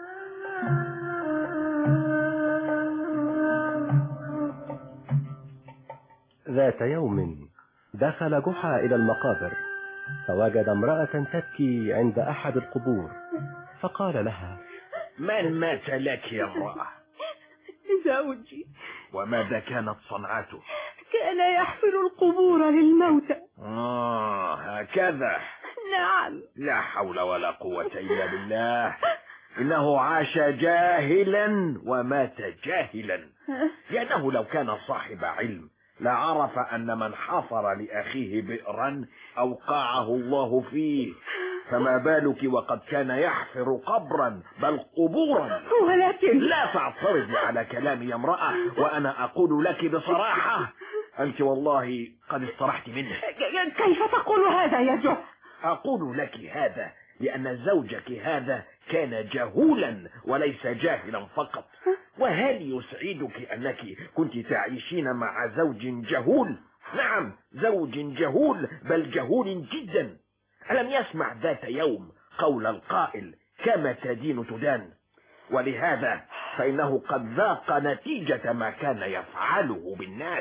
P: ذات يوم دخل جحا إلى المقابر، فوجد امرأة تبكي عند أحد القبور، فقال لها:
F: من مات لك يا امرأة؟
B: زوجي.
F: وماذا كانت صنعته؟
B: كان يحفر القبور للموتى.
F: آه هكذا.
B: نعم.
F: لا حول ولا قوة إلا بالله. إنه عاش جاهلا ومات جاهلا، لأنه لو كان صاحب علم لعرف أن من حفر لأخيه بئرا أوقعه الله فيه، فما بالك وقد كان يحفر قبرا بل قبورا.
B: ولكن
F: لا تعترضي على كلامي يا امرأة، وأنا أقول لك بصراحة أنت والله قد استرحت منه.
B: كيف تقول هذا يا جح؟
F: أقول لك هذا لأن زوجك هذا كان جهولا وليس جاهلا فقط. وهل يسعدك أنك كنت تعيشين مع زوج جهول؟ نعم، زوج جهول، بل جهول جدا. ألم يسمع ذات يوم قول القائل: كما تدين تدان؟ ولهذا فإنه قد ذاق نتيجة ما كان يفعله بالناس.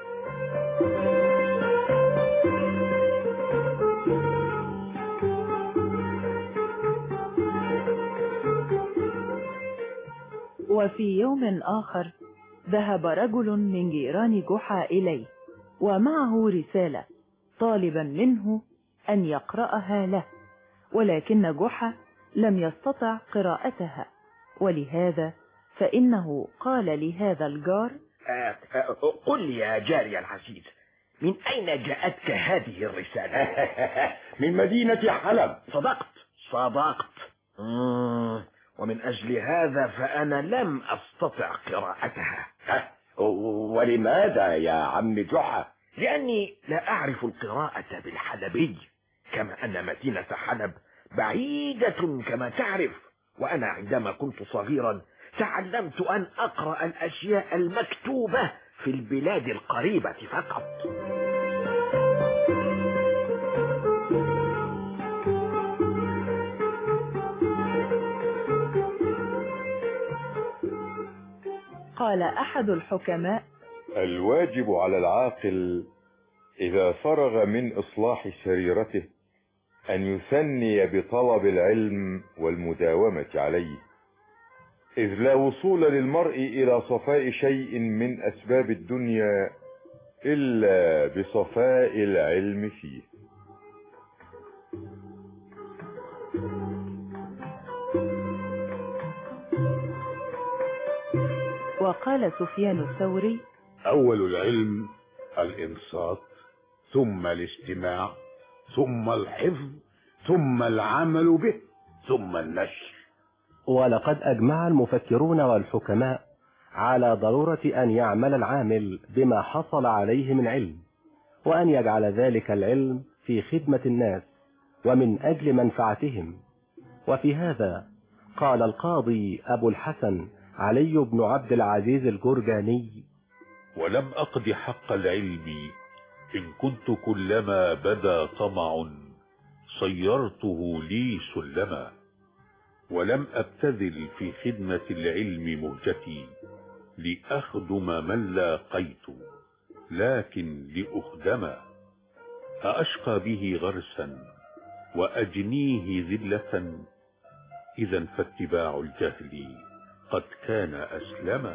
T: وفي يوم آخر ذهب رجل من جيران جحا إليه ومعه رسالة طالبا منه أن يقرأها له، ولكن جحا لم يستطع قراءتها، ولهذا فإنه قال لهذا الجار:
F: آه آه قل لي يا جاري العزيز، من أين جاءتك هذه الرسالة؟
I: من مدينة حلب.
F: صدقت صدقت. مم. ومن أجل هذا فأنا لم أستطع قراءتها.
I: ولماذا يا عم جحا؟
F: لأني لا أعرف القراءة بالحلبي، كما أن مدينة حلب بعيدة كما تعرف، وأنا عندما كنت صغيرا تعلمت أن أقرأ الأشياء المكتوبة في البلاد القريبة فقط.
T: قال أحد الحكماء:
E: الواجب على العاقل إذا فرغ من إصلاح سريرته أن يثني بطلب العلم والمداومة عليه، إذ لا وصول للمرء إلى صفاء شيء من أسباب الدنيا إلا بصفاء العلم فيه.
T: وقال سفيان الثوري:
V: أول العلم الإنصات، ثم الاستماع، ثم الحفظ، ثم العمل به، ثم النشر.
P: ولقد أجمع المفكرون والحكماء على ضرورة أن يعمل العامل بما حصل عليه من علم، وأن يجعل ذلك العلم في خدمة الناس ومن أجل منفعتهم. وفي هذا قال القاضي أبو الحسن علي بن عبد العزيز الجرجاني:
K: ولم أقض حق العلم إن كنت كلما بدا طمع صيرته لي سلما، ولم أبتذل في خدمة العلم مهجتي لأخدم من لاقيت، لكن لأخدم. أأشقى به غرسا وأجنيه ذلة، إذا فاتباع الجهل قد كان أسلما.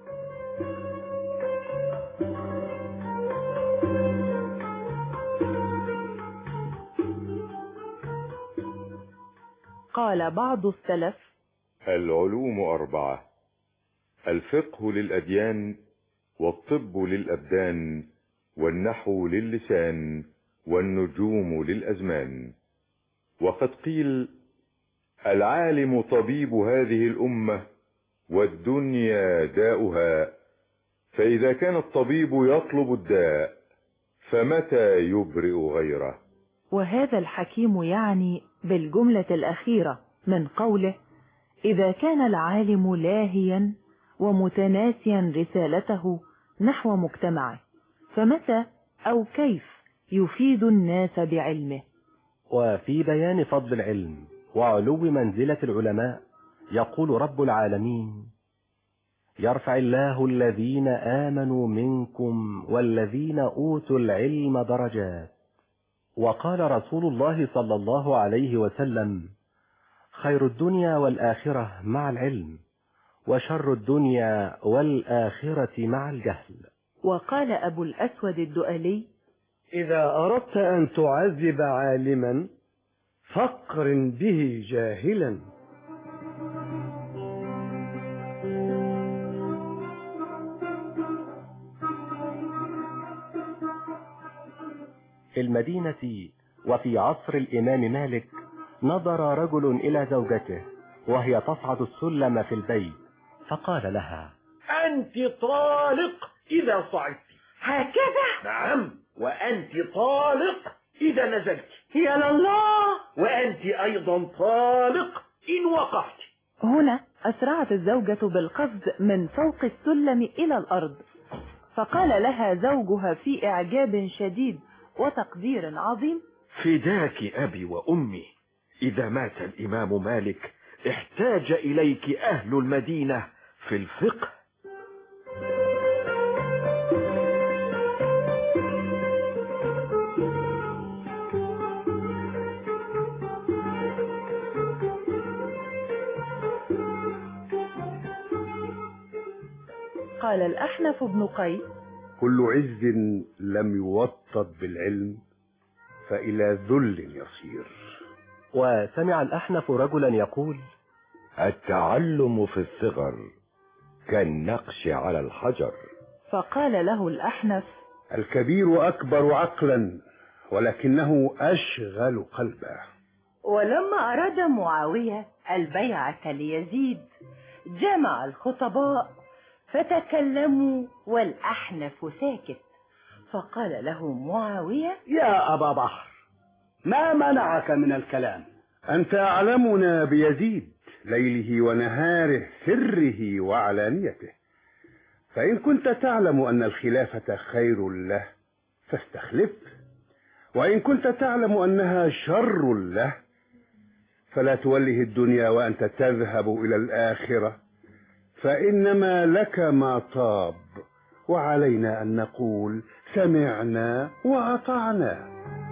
T: قال بعض السلف:
E: العلوم أربعة: الفقه للأديان، والطب للأبدان، والنحو للسان، والنجوم للأزمان. وقد قيل: العالم طبيب هذه الأمة، والدنيا داؤها، فإذا كان الطبيب يطلب الداء فمتى يبرئ غيره؟
T: وهذا الحكيم يعني بالجملة الأخيرة من قوله: إذا كان العالم لاهيا ومتناسيا رسالته نحو مجتمعه، فمتى أو كيف يفيد الناس بعلمه؟
P: وفي بيان فضل العلم وعلو منزلة العلماء يقول رب العالمين: يرفع الله الذين آمنوا منكم والذين أوتوا العلم درجات. وقال رسول الله صلى الله عليه وسلم: خير الدنيا والآخرة مع العلم، وشر الدنيا والآخرة مع الجهل.
T: وقال أبو الأسود الدؤلي:
U: إذا أردت أن تعذب عالما فاقرن به جاهلا.
P: في المدينة وفي عصر الإمام مالك نظر رجل إلى زوجته وهي تصعد السلم في البيت، فقال لها:
F: أنت طالق إذا صعدت.
W: هكذا؟
F: نعم، وأنت طالق إذا نزلت.
W: يا لله.
F: وأنت أيضا طالق إن وقفت.
T: هنا أسرعت الزوجة بالقفز من فوق السلم إلى الأرض، فقال لها زوجها في إعجاب شديد وتقدير عظيم:
F: فداك أبي وأمي، إذا مات الإمام مالك احتاج إليك أهل المدينة في الفقه.
T: قال الأحنف بن قيس:
J: كل عز لم يوطد بالعلم فإلى ذل يصير.
P: وسمع الأحنف رجلا يقول:
S: التعلم في الصغر كالنقش على الحجر.
T: فقال له الأحنف:
J: الكبير أكبر عقلا ولكنه أشغل قلبا.
W: ولما أراد معاوية البيعة ليزيد جمع الخطباء فتكلموا والأحنف ساكت، فقال له معاوية:
U: يا أبا بحر، ما منعك من الكلام؟
J: أنت أعلمنا بيزيد، ليله ونهاره، سره وعلانيته، فإن كنت تعلم أن الخلافة خير له فاستخلف، وإن كنت تعلم أنها شر له فلا توله الدنيا وأنت تذهب إلى الآخرة، فإنما لك ما طاب، وعلينا أن نقول سمعنا وأطعنا.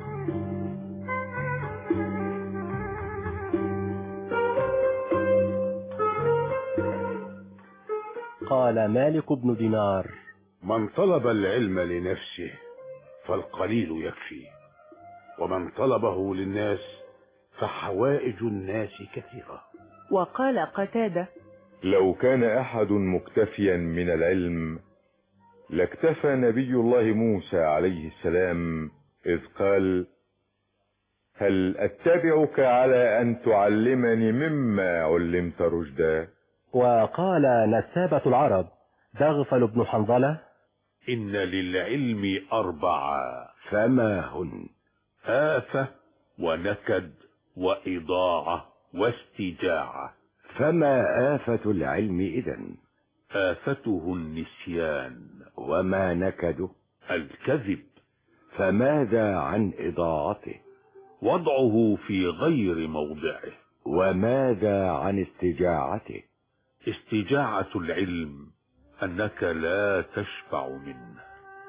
P: قال مالك بن دينار:
V: من طلب العلم لنفسه فالقليل يكفي، ومن طلبه للناس فحوائج الناس كثيرة.
T: وقال قتادة:
E: لو كان أحد مكتفيا من العلم لاكتفى نبي الله موسى عليه السلام إذ قال: هل أتبعك على أن تعلمني مما علمت رشدا؟
P: وقال نسابة العرب دغفل بن حنظلة:
K: إن للعلم أربعة،
S: فما هن؟
K: آفة ونكد وإضاعة واستجاعة.
S: فما آفة العلم إذن؟
K: آفته النسيان.
S: وما نكده؟
K: الكذب.
S: فماذا عن إضاعته؟
K: وضعه في غير موضعه.
S: وماذا عن استجاعته؟
K: استجاعة العلم أنك لا تشبع منه.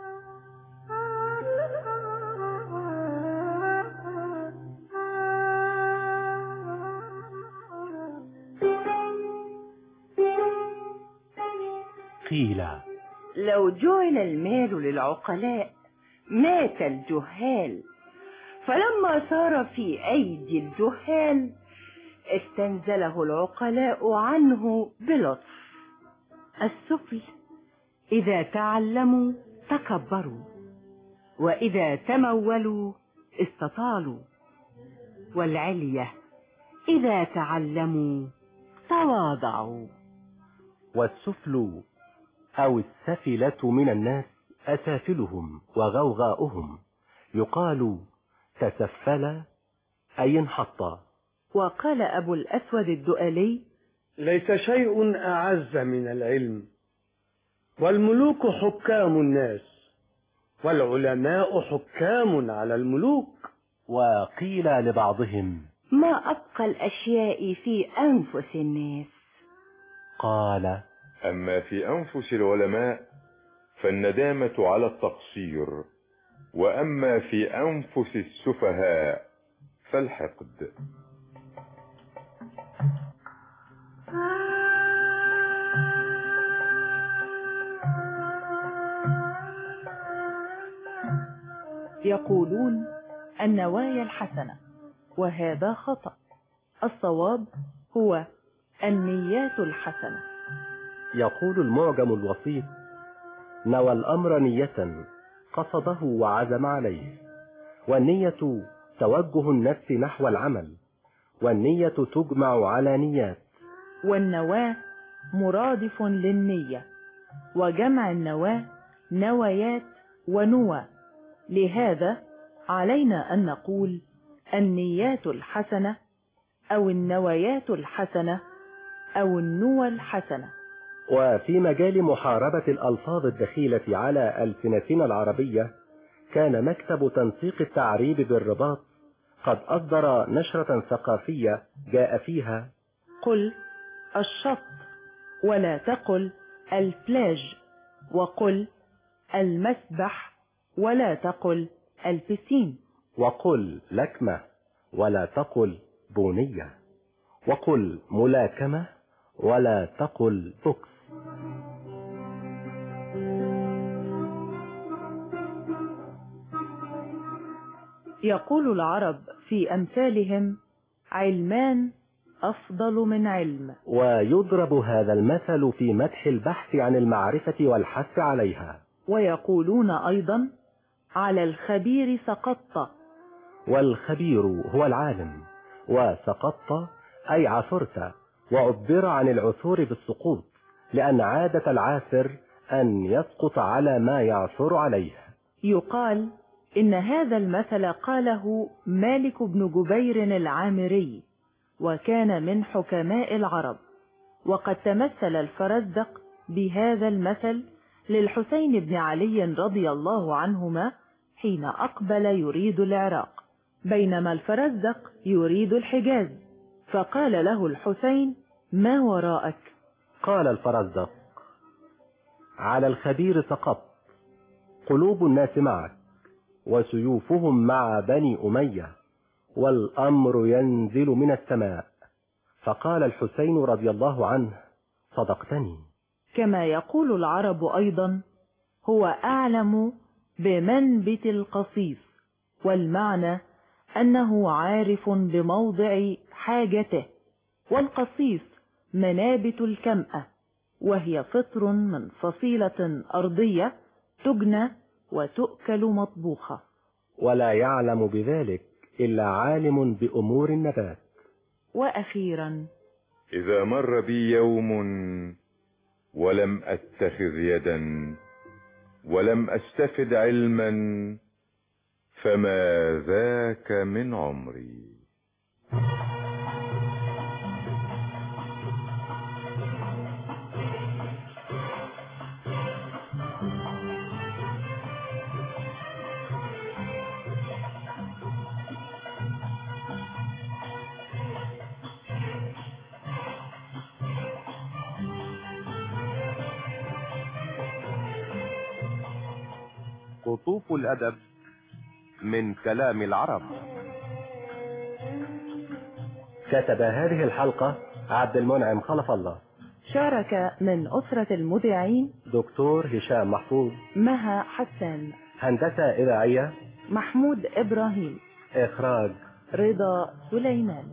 A: قيل
W: لو جعل المال للعقلاء مات الجهال، فلما صار في أيدي الجهال استنزله العقلاء عنه بلطف. السفل إذا تعلموا تكبروا، وإذا تمولوا استطالوا، والعلية إذا تعلموا تواضعوا.
P: والسفل أو السفلة من الناس أسافلهم وغوغاؤهم، يقال تسفل أي انحط.
T: وقال أبو الأسود الدؤلي:
O: ليس شيء أعز من العلم، والملوك حكام الناس، والعلماء حكام على الملوك.
P: وقيل لبعضهم:
W: ما أبقى الأشياء في أنفس الناس.
E: قال: أما في أنفس العلماء فالندامة على التقصير، وأما في أنفس السفهاء فالحقد.
T: يقولون النوايا الحسنة، وهذا خطأ. الصواب هو النيات الحسنة.
P: يقول المعجم الوسيط: نوى الأمر نية قصده وعزم عليه، والنية توجه النفس نحو العمل، والنية تجمع على نيات.
T: والنواة مرادف للنية، وجمع النواة نويات ونوى. لهذا علينا أن نقول النيات الحسنة أو النويات الحسنة أو النوى الحسنة.
P: وفي مجال محاربة الألفاظ الدخيلة على ألسنتنا العربية، كان مكتب تنسيق التعريب بالرباط قد أصدر نشرة ثقافية جاء فيها:
T: قل الشط ولا تقل البلاج، وقل المسبح ولا تقل البسين،
P: وقل لكمة ولا تقل بونية، وقل ملاكمة ولا تقل بوكس.
T: يقول العرب في أمثالهم: علمان أفضل من علم.
P: ويضرب هذا المثل في مدح البحث عن المعرفة والحث عليها.
T: ويقولون أيضا: على الخبير سقطت.
P: والخبير هو العالم، وسقطت أي عثرت، وعبر عن العثور بالسقوط، لأن عادة العاثر أن يسقط على ما يعثر عليه.
T: يقال إن هذا المثل قاله مالك بن جبير العامري، وكان من حكماء العرب. وقد تمثل الفرزدق بهذا المثل للحسين بن علي رضي الله عنهما حين أقبل يريد العراق، بينما الفرزدق يريد الحجاز، فقال له الحسين: ما وراءك؟
P: قال الفرزدق: على الخبير سقطت، قلوب الناس معك، وسيوفهم مع بني أمية، والأمر ينزل من السماء. فقال الحسين رضي الله عنه: صدقتني.
T: كما يقول العرب أيضا: هو أعلم بمنبت القصيص، والمعنى أنه عارف بموضع حاجته. والقصيص منابت الكمأة، وهي فطر من فصيلة أرضية تجنى وتؤكل مطبوخة.
P: ولا يعلم بذلك إلا عالم بأمور النبات.
T: وأخيرا:
E: إذا مر بي يوم ولم أتخذ يدا ولم أستفد علما فما ذاك من عمري.
L: قطوف الأدب من كلام العرب.
P: كتب هذه الحلقة عبد المنعم خلف الله.
T: شارك من أسرة المذيعين
P: دكتور هشام محفوظ،
T: مها حسان.
P: هندسة إذاعية
T: محمود إبراهيم.
P: إخراج
T: رضا سليمان.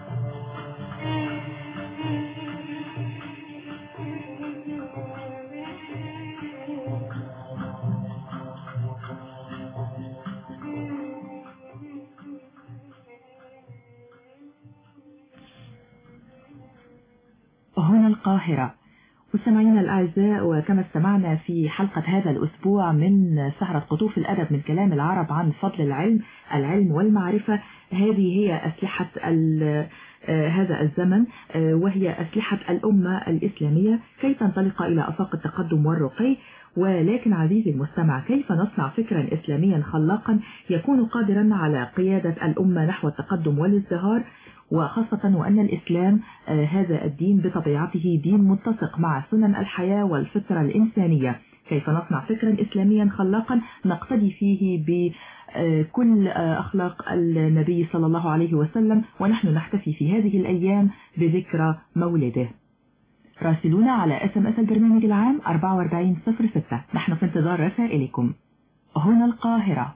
D: هنا القاهرة. مستمعينا الأعزاء، وكما استمعنا في حلقة هذا الأسبوع من سهرة قطوف الأدب من كلام العرب عن فضل العلم العلم والمعرفة، هذه هي أسلحة هذا الزمن، وهي أسلحة الأمة الإسلامية كي تنطلق إلى آفاق التقدم والرقي. ولكن عزيزي المستمع، كيف نصنع فكرا إسلاميا خلاقا يكون قادرا على قيادة الأمة نحو التقدم والازدهار، وخاصة وأن الإسلام آه هذا الدين بطبيعته دين متسق مع سنن الحياة والفطرة الإنسانية. كيف نصنع فكرا إسلاميا خلاقا نقتدي فيه بكل آه أخلاق النبي صلى الله عليه وسلم، ونحن نحتفي في هذه الأيام بذكرى مولده. راسلونا على اس ام اس البرنامج العام أربعة وأربعين صفر ستة. نحن في انتظار رسائلكم. هنا القاهرة.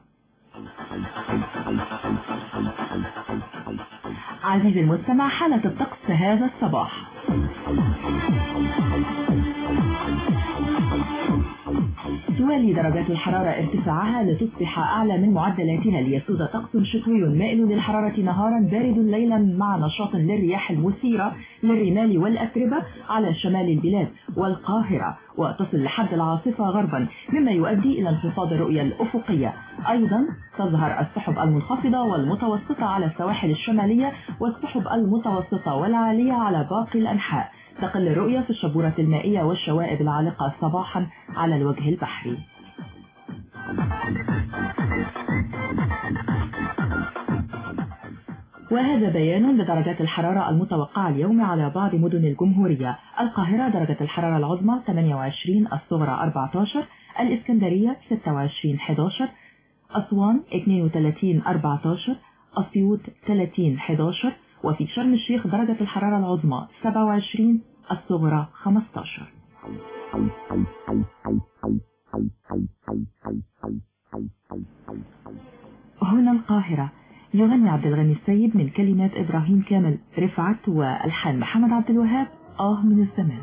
D: عزيزي المستمع، حالة الطقس هذا الصباح: توالي درجات الحرارة ارتفاعها لتصبح أعلى من معدلاتها ليسود طقس شتوي مائل للحرارة نهارا بارد ليلا مع نشاط للرياح المثيرة للرمال والأتربة على شمال البلاد والقاهرة، وتصل لحد العاصفة غربا، مما يؤدي إلى انخفاض الرؤية الأفقية. أيضا تظهر السحب المنخفضة والمتوسطة على السواحل الشمالية والسحب المتوسطة والعالية على باقي الأنحاء. تقل الرؤية في الشبورة المائية والشوائب العالقة صباحا على الوجه البحري. وهذا بيان لدرجات الحرارة المتوقعة اليوم على بعض مدن الجمهورية: القاهرة درجة الحرارة العظمى ثمانية وعشرين، الصغرى أربعة عشر، الإسكندرية ستة وعشرين أحد عشر، أسوان اثنين وثلاثين أربعة عشر، أسيوط ثلاثين أحد عشر، وفي شرم الشيخ درجة الحرارة العظمى سبعة وعشرين، الصغرى خمسة عشر. هنا القاهرة. يغني عبد الغني السيد من كلمات إبراهيم كامل رفعت وألحان محمد عبد الوهاب آه من الزمان.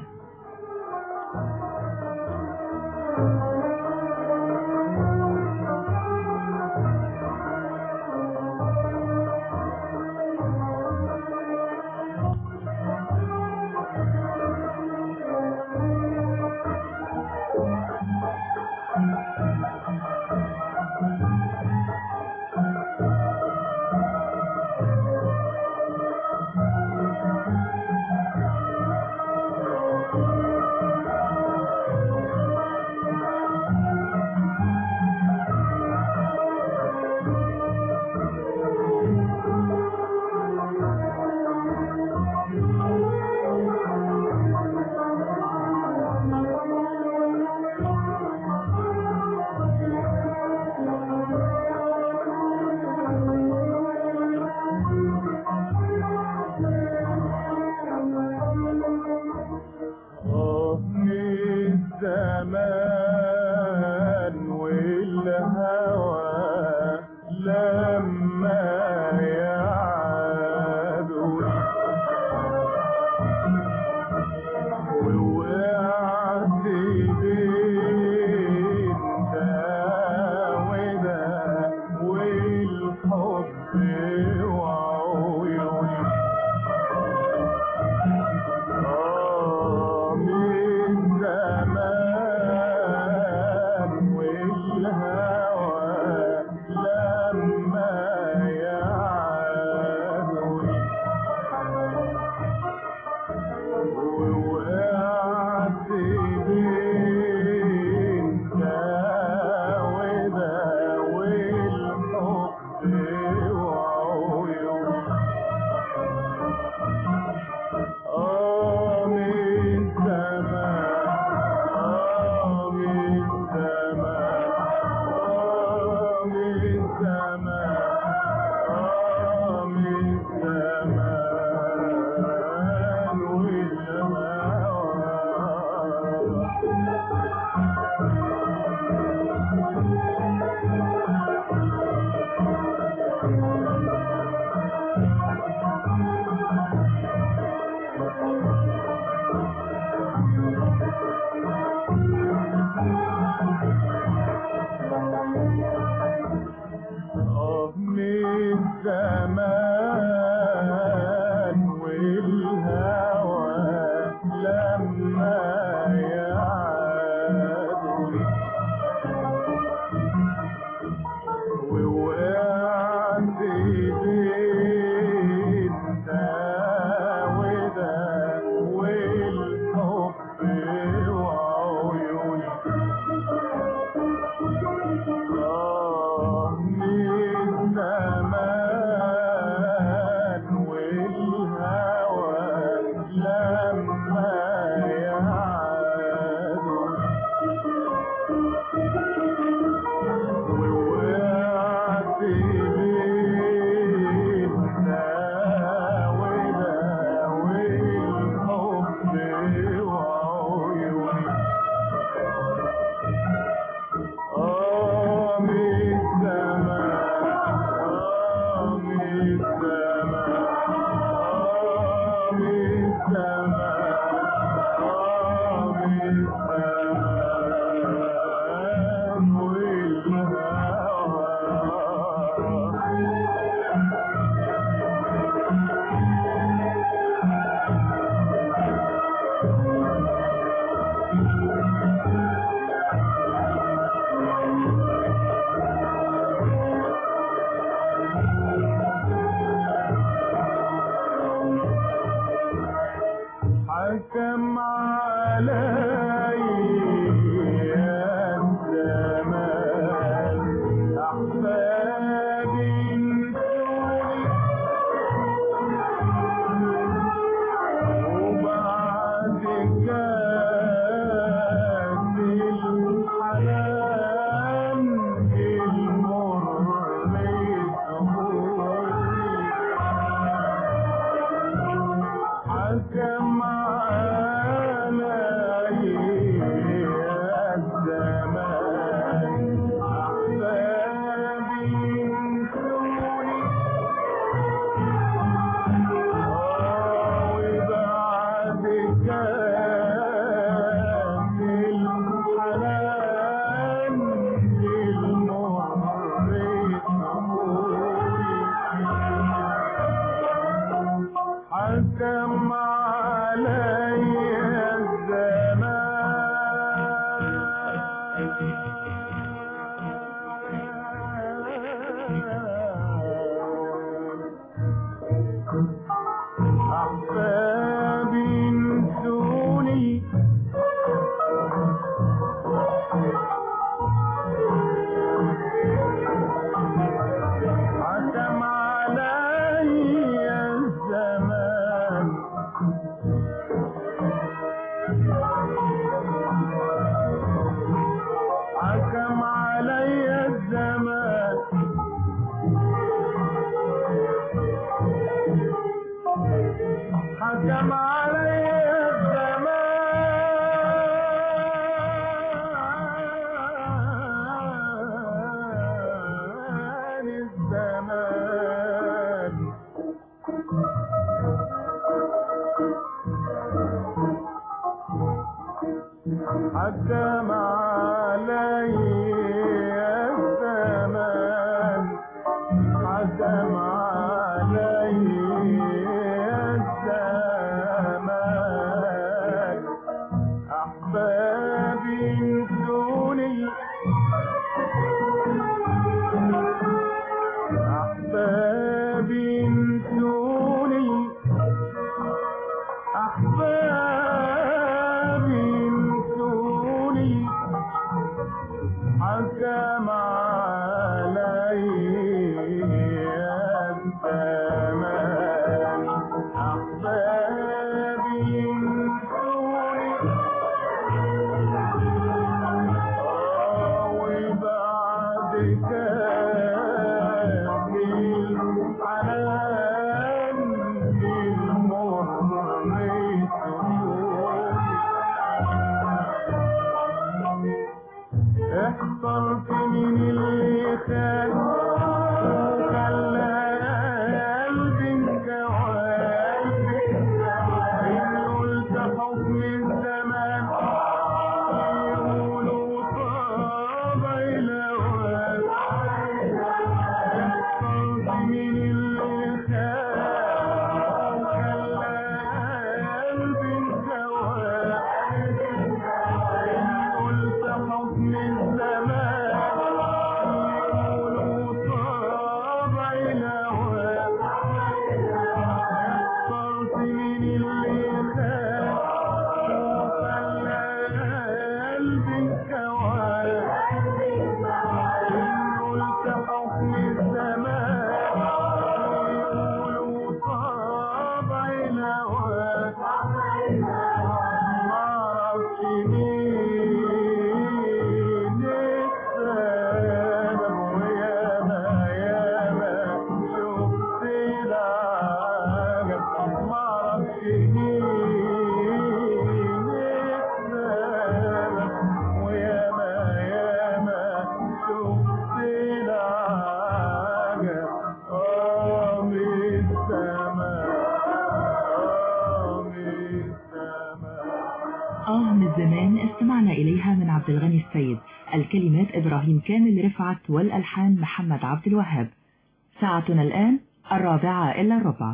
D: عبد الغني السيد، الكلمات إبراهيم كامل رفعت، والألحان محمد عبد الوهاب. ساعتنا الآن الرابعة إلا الربع.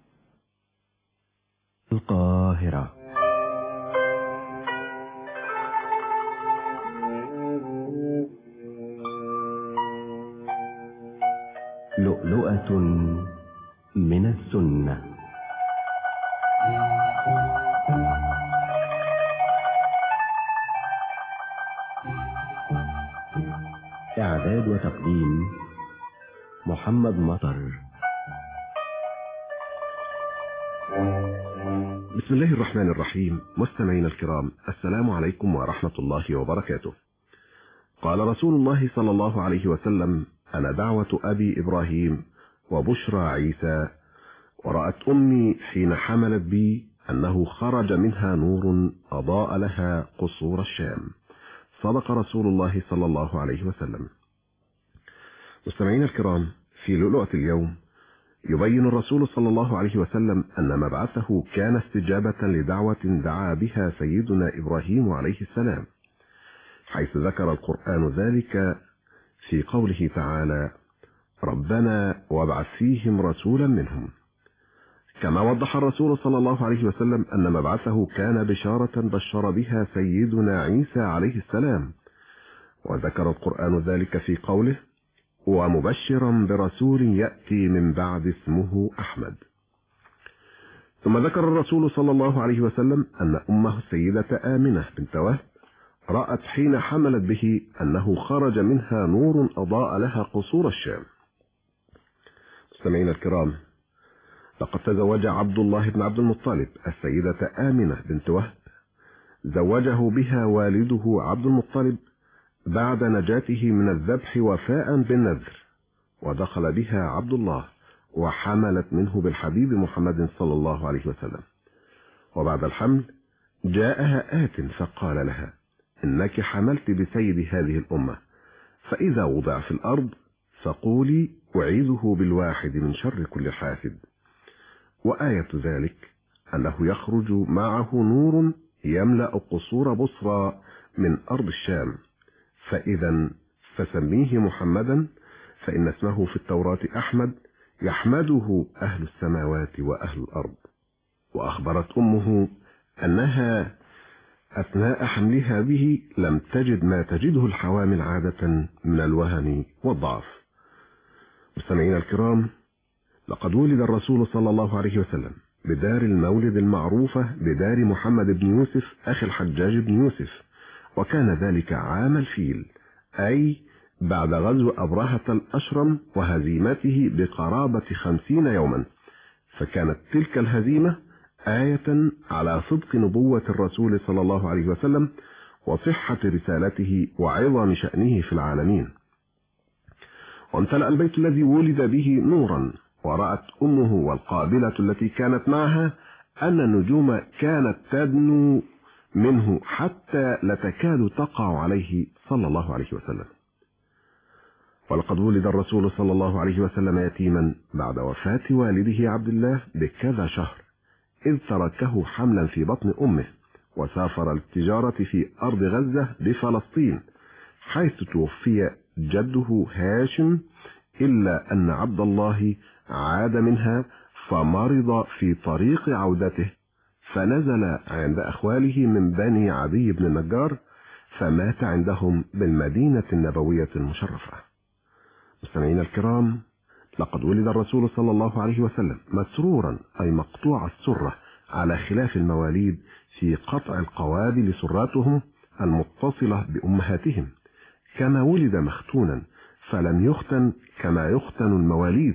P: القاهرة. لؤلؤة من السنة. إعداد وتقديم محمد مطر.
A: بسم الله الرحمن الرحيم. مستمعينا الكرام، السلام عليكم ورحمة الله وبركاته. قال رسول الله صلى الله عليه وسلم: أنا دعوة أبي إبراهيم وبشرى عيسى، ورأت أمي حين حملت بي أنه خرج منها نور أضاء لها قصور الشام. صدق رسول الله صلى الله عليه وسلم. مستمعينا الكرام، في لؤلؤة اليوم يبين الرسول صلى الله عليه وسلم أن مبعثه كان استجابة لدعوة دعا بها سيدنا إبراهيم عليه السلام، حيث ذكر القرآن ذلك في قوله تعالى: ربنا وابعث فيهم رسولا منهم. كما وضح الرسول صلى الله عليه وسلم أن مبعثه كان بشارة بشر بها سيدنا عيسى عليه السلام، وذكر القرآن ذلك في قوله: ومبشرا برسول يأتي من بعد اسمه أحمد. ثم ذكر الرسول صلى الله عليه وسلم أن أمه السيدة آمنة بنت وهب رأت حين حملت به أنه خرج منها نور أضاء لها قصور الشام. مستمعين الكرام، لقد تزوج عبد الله بن عبد المطلب السيدة آمنة بنت وهب، زوجه بها والده عبد المطلب بعد نجاته من الذبح وفاء بالنذر، ودخل بها عبد الله وحملت منه بالحبيب محمد صلى الله عليه وسلم. وبعد الحمل جاءها آت فقال لها: إنك حملت بسيد هذه الأمة، فإذا وضع في الأرض فقولي أعيذه بالواحد من شر كل حاسد. وآية ذلك أنه يخرج معه نور يملأ قصور بصرى من أرض الشام، فإذا فسميه محمدا، فإن اسمه في التوراة أحمد، يحمده أهل السماوات وأهل الأرض. وأخبرت أمه أنها أثناء حملها به لم تجد ما تجده الحوامل عادة من الوهن والضعف. مستمعين الكرام، لقد ولد الرسول صلى الله عليه وسلم بدار المولد المعروفة بدار محمد بن يوسف أخي الحجاج بن يوسف، وكان ذلك عام الفيل، أي بعد غزو أبرهة الأشرم وهزيمته بقرابة خمسين يوما، فكانت تلك الهزيمة آية على صدق نبوة الرسول صلى الله عليه وسلم وصحة رسالته وعظم شأنه في العالمين. وامتلأ البيت الذي ولد به نورا، ورأت أمه والقابلة التي كانت معها أن النجوم كانت تدنو منه حتى لتكاد تقع عليه صلى الله عليه وسلم. ولقد ولد الرسول صلى الله عليه وسلم يتيما بعد وفاة والده عبد الله بكذا شهر، إذ تركه حملا في بطن أمه وسافر للتجارة في أرض غزة بفلسطين، حيث توفي جده هاشم، إلا أن عبد الله عاد منها فمرض في طريق عودته، فنزل عند أخواله من بني عدي بن النجار، فمات عندهم بالمدينة النبوية المشرفة. مستمعين الكرام، لقد ولد الرسول صلى الله عليه وسلم مسرورا، أي مقطوع السرة، على خلاف المواليد في قطع القواد لسراتهم المتصلة بأمهاتهم، كما ولد مختونا فلم يختن كما يختن المواليد،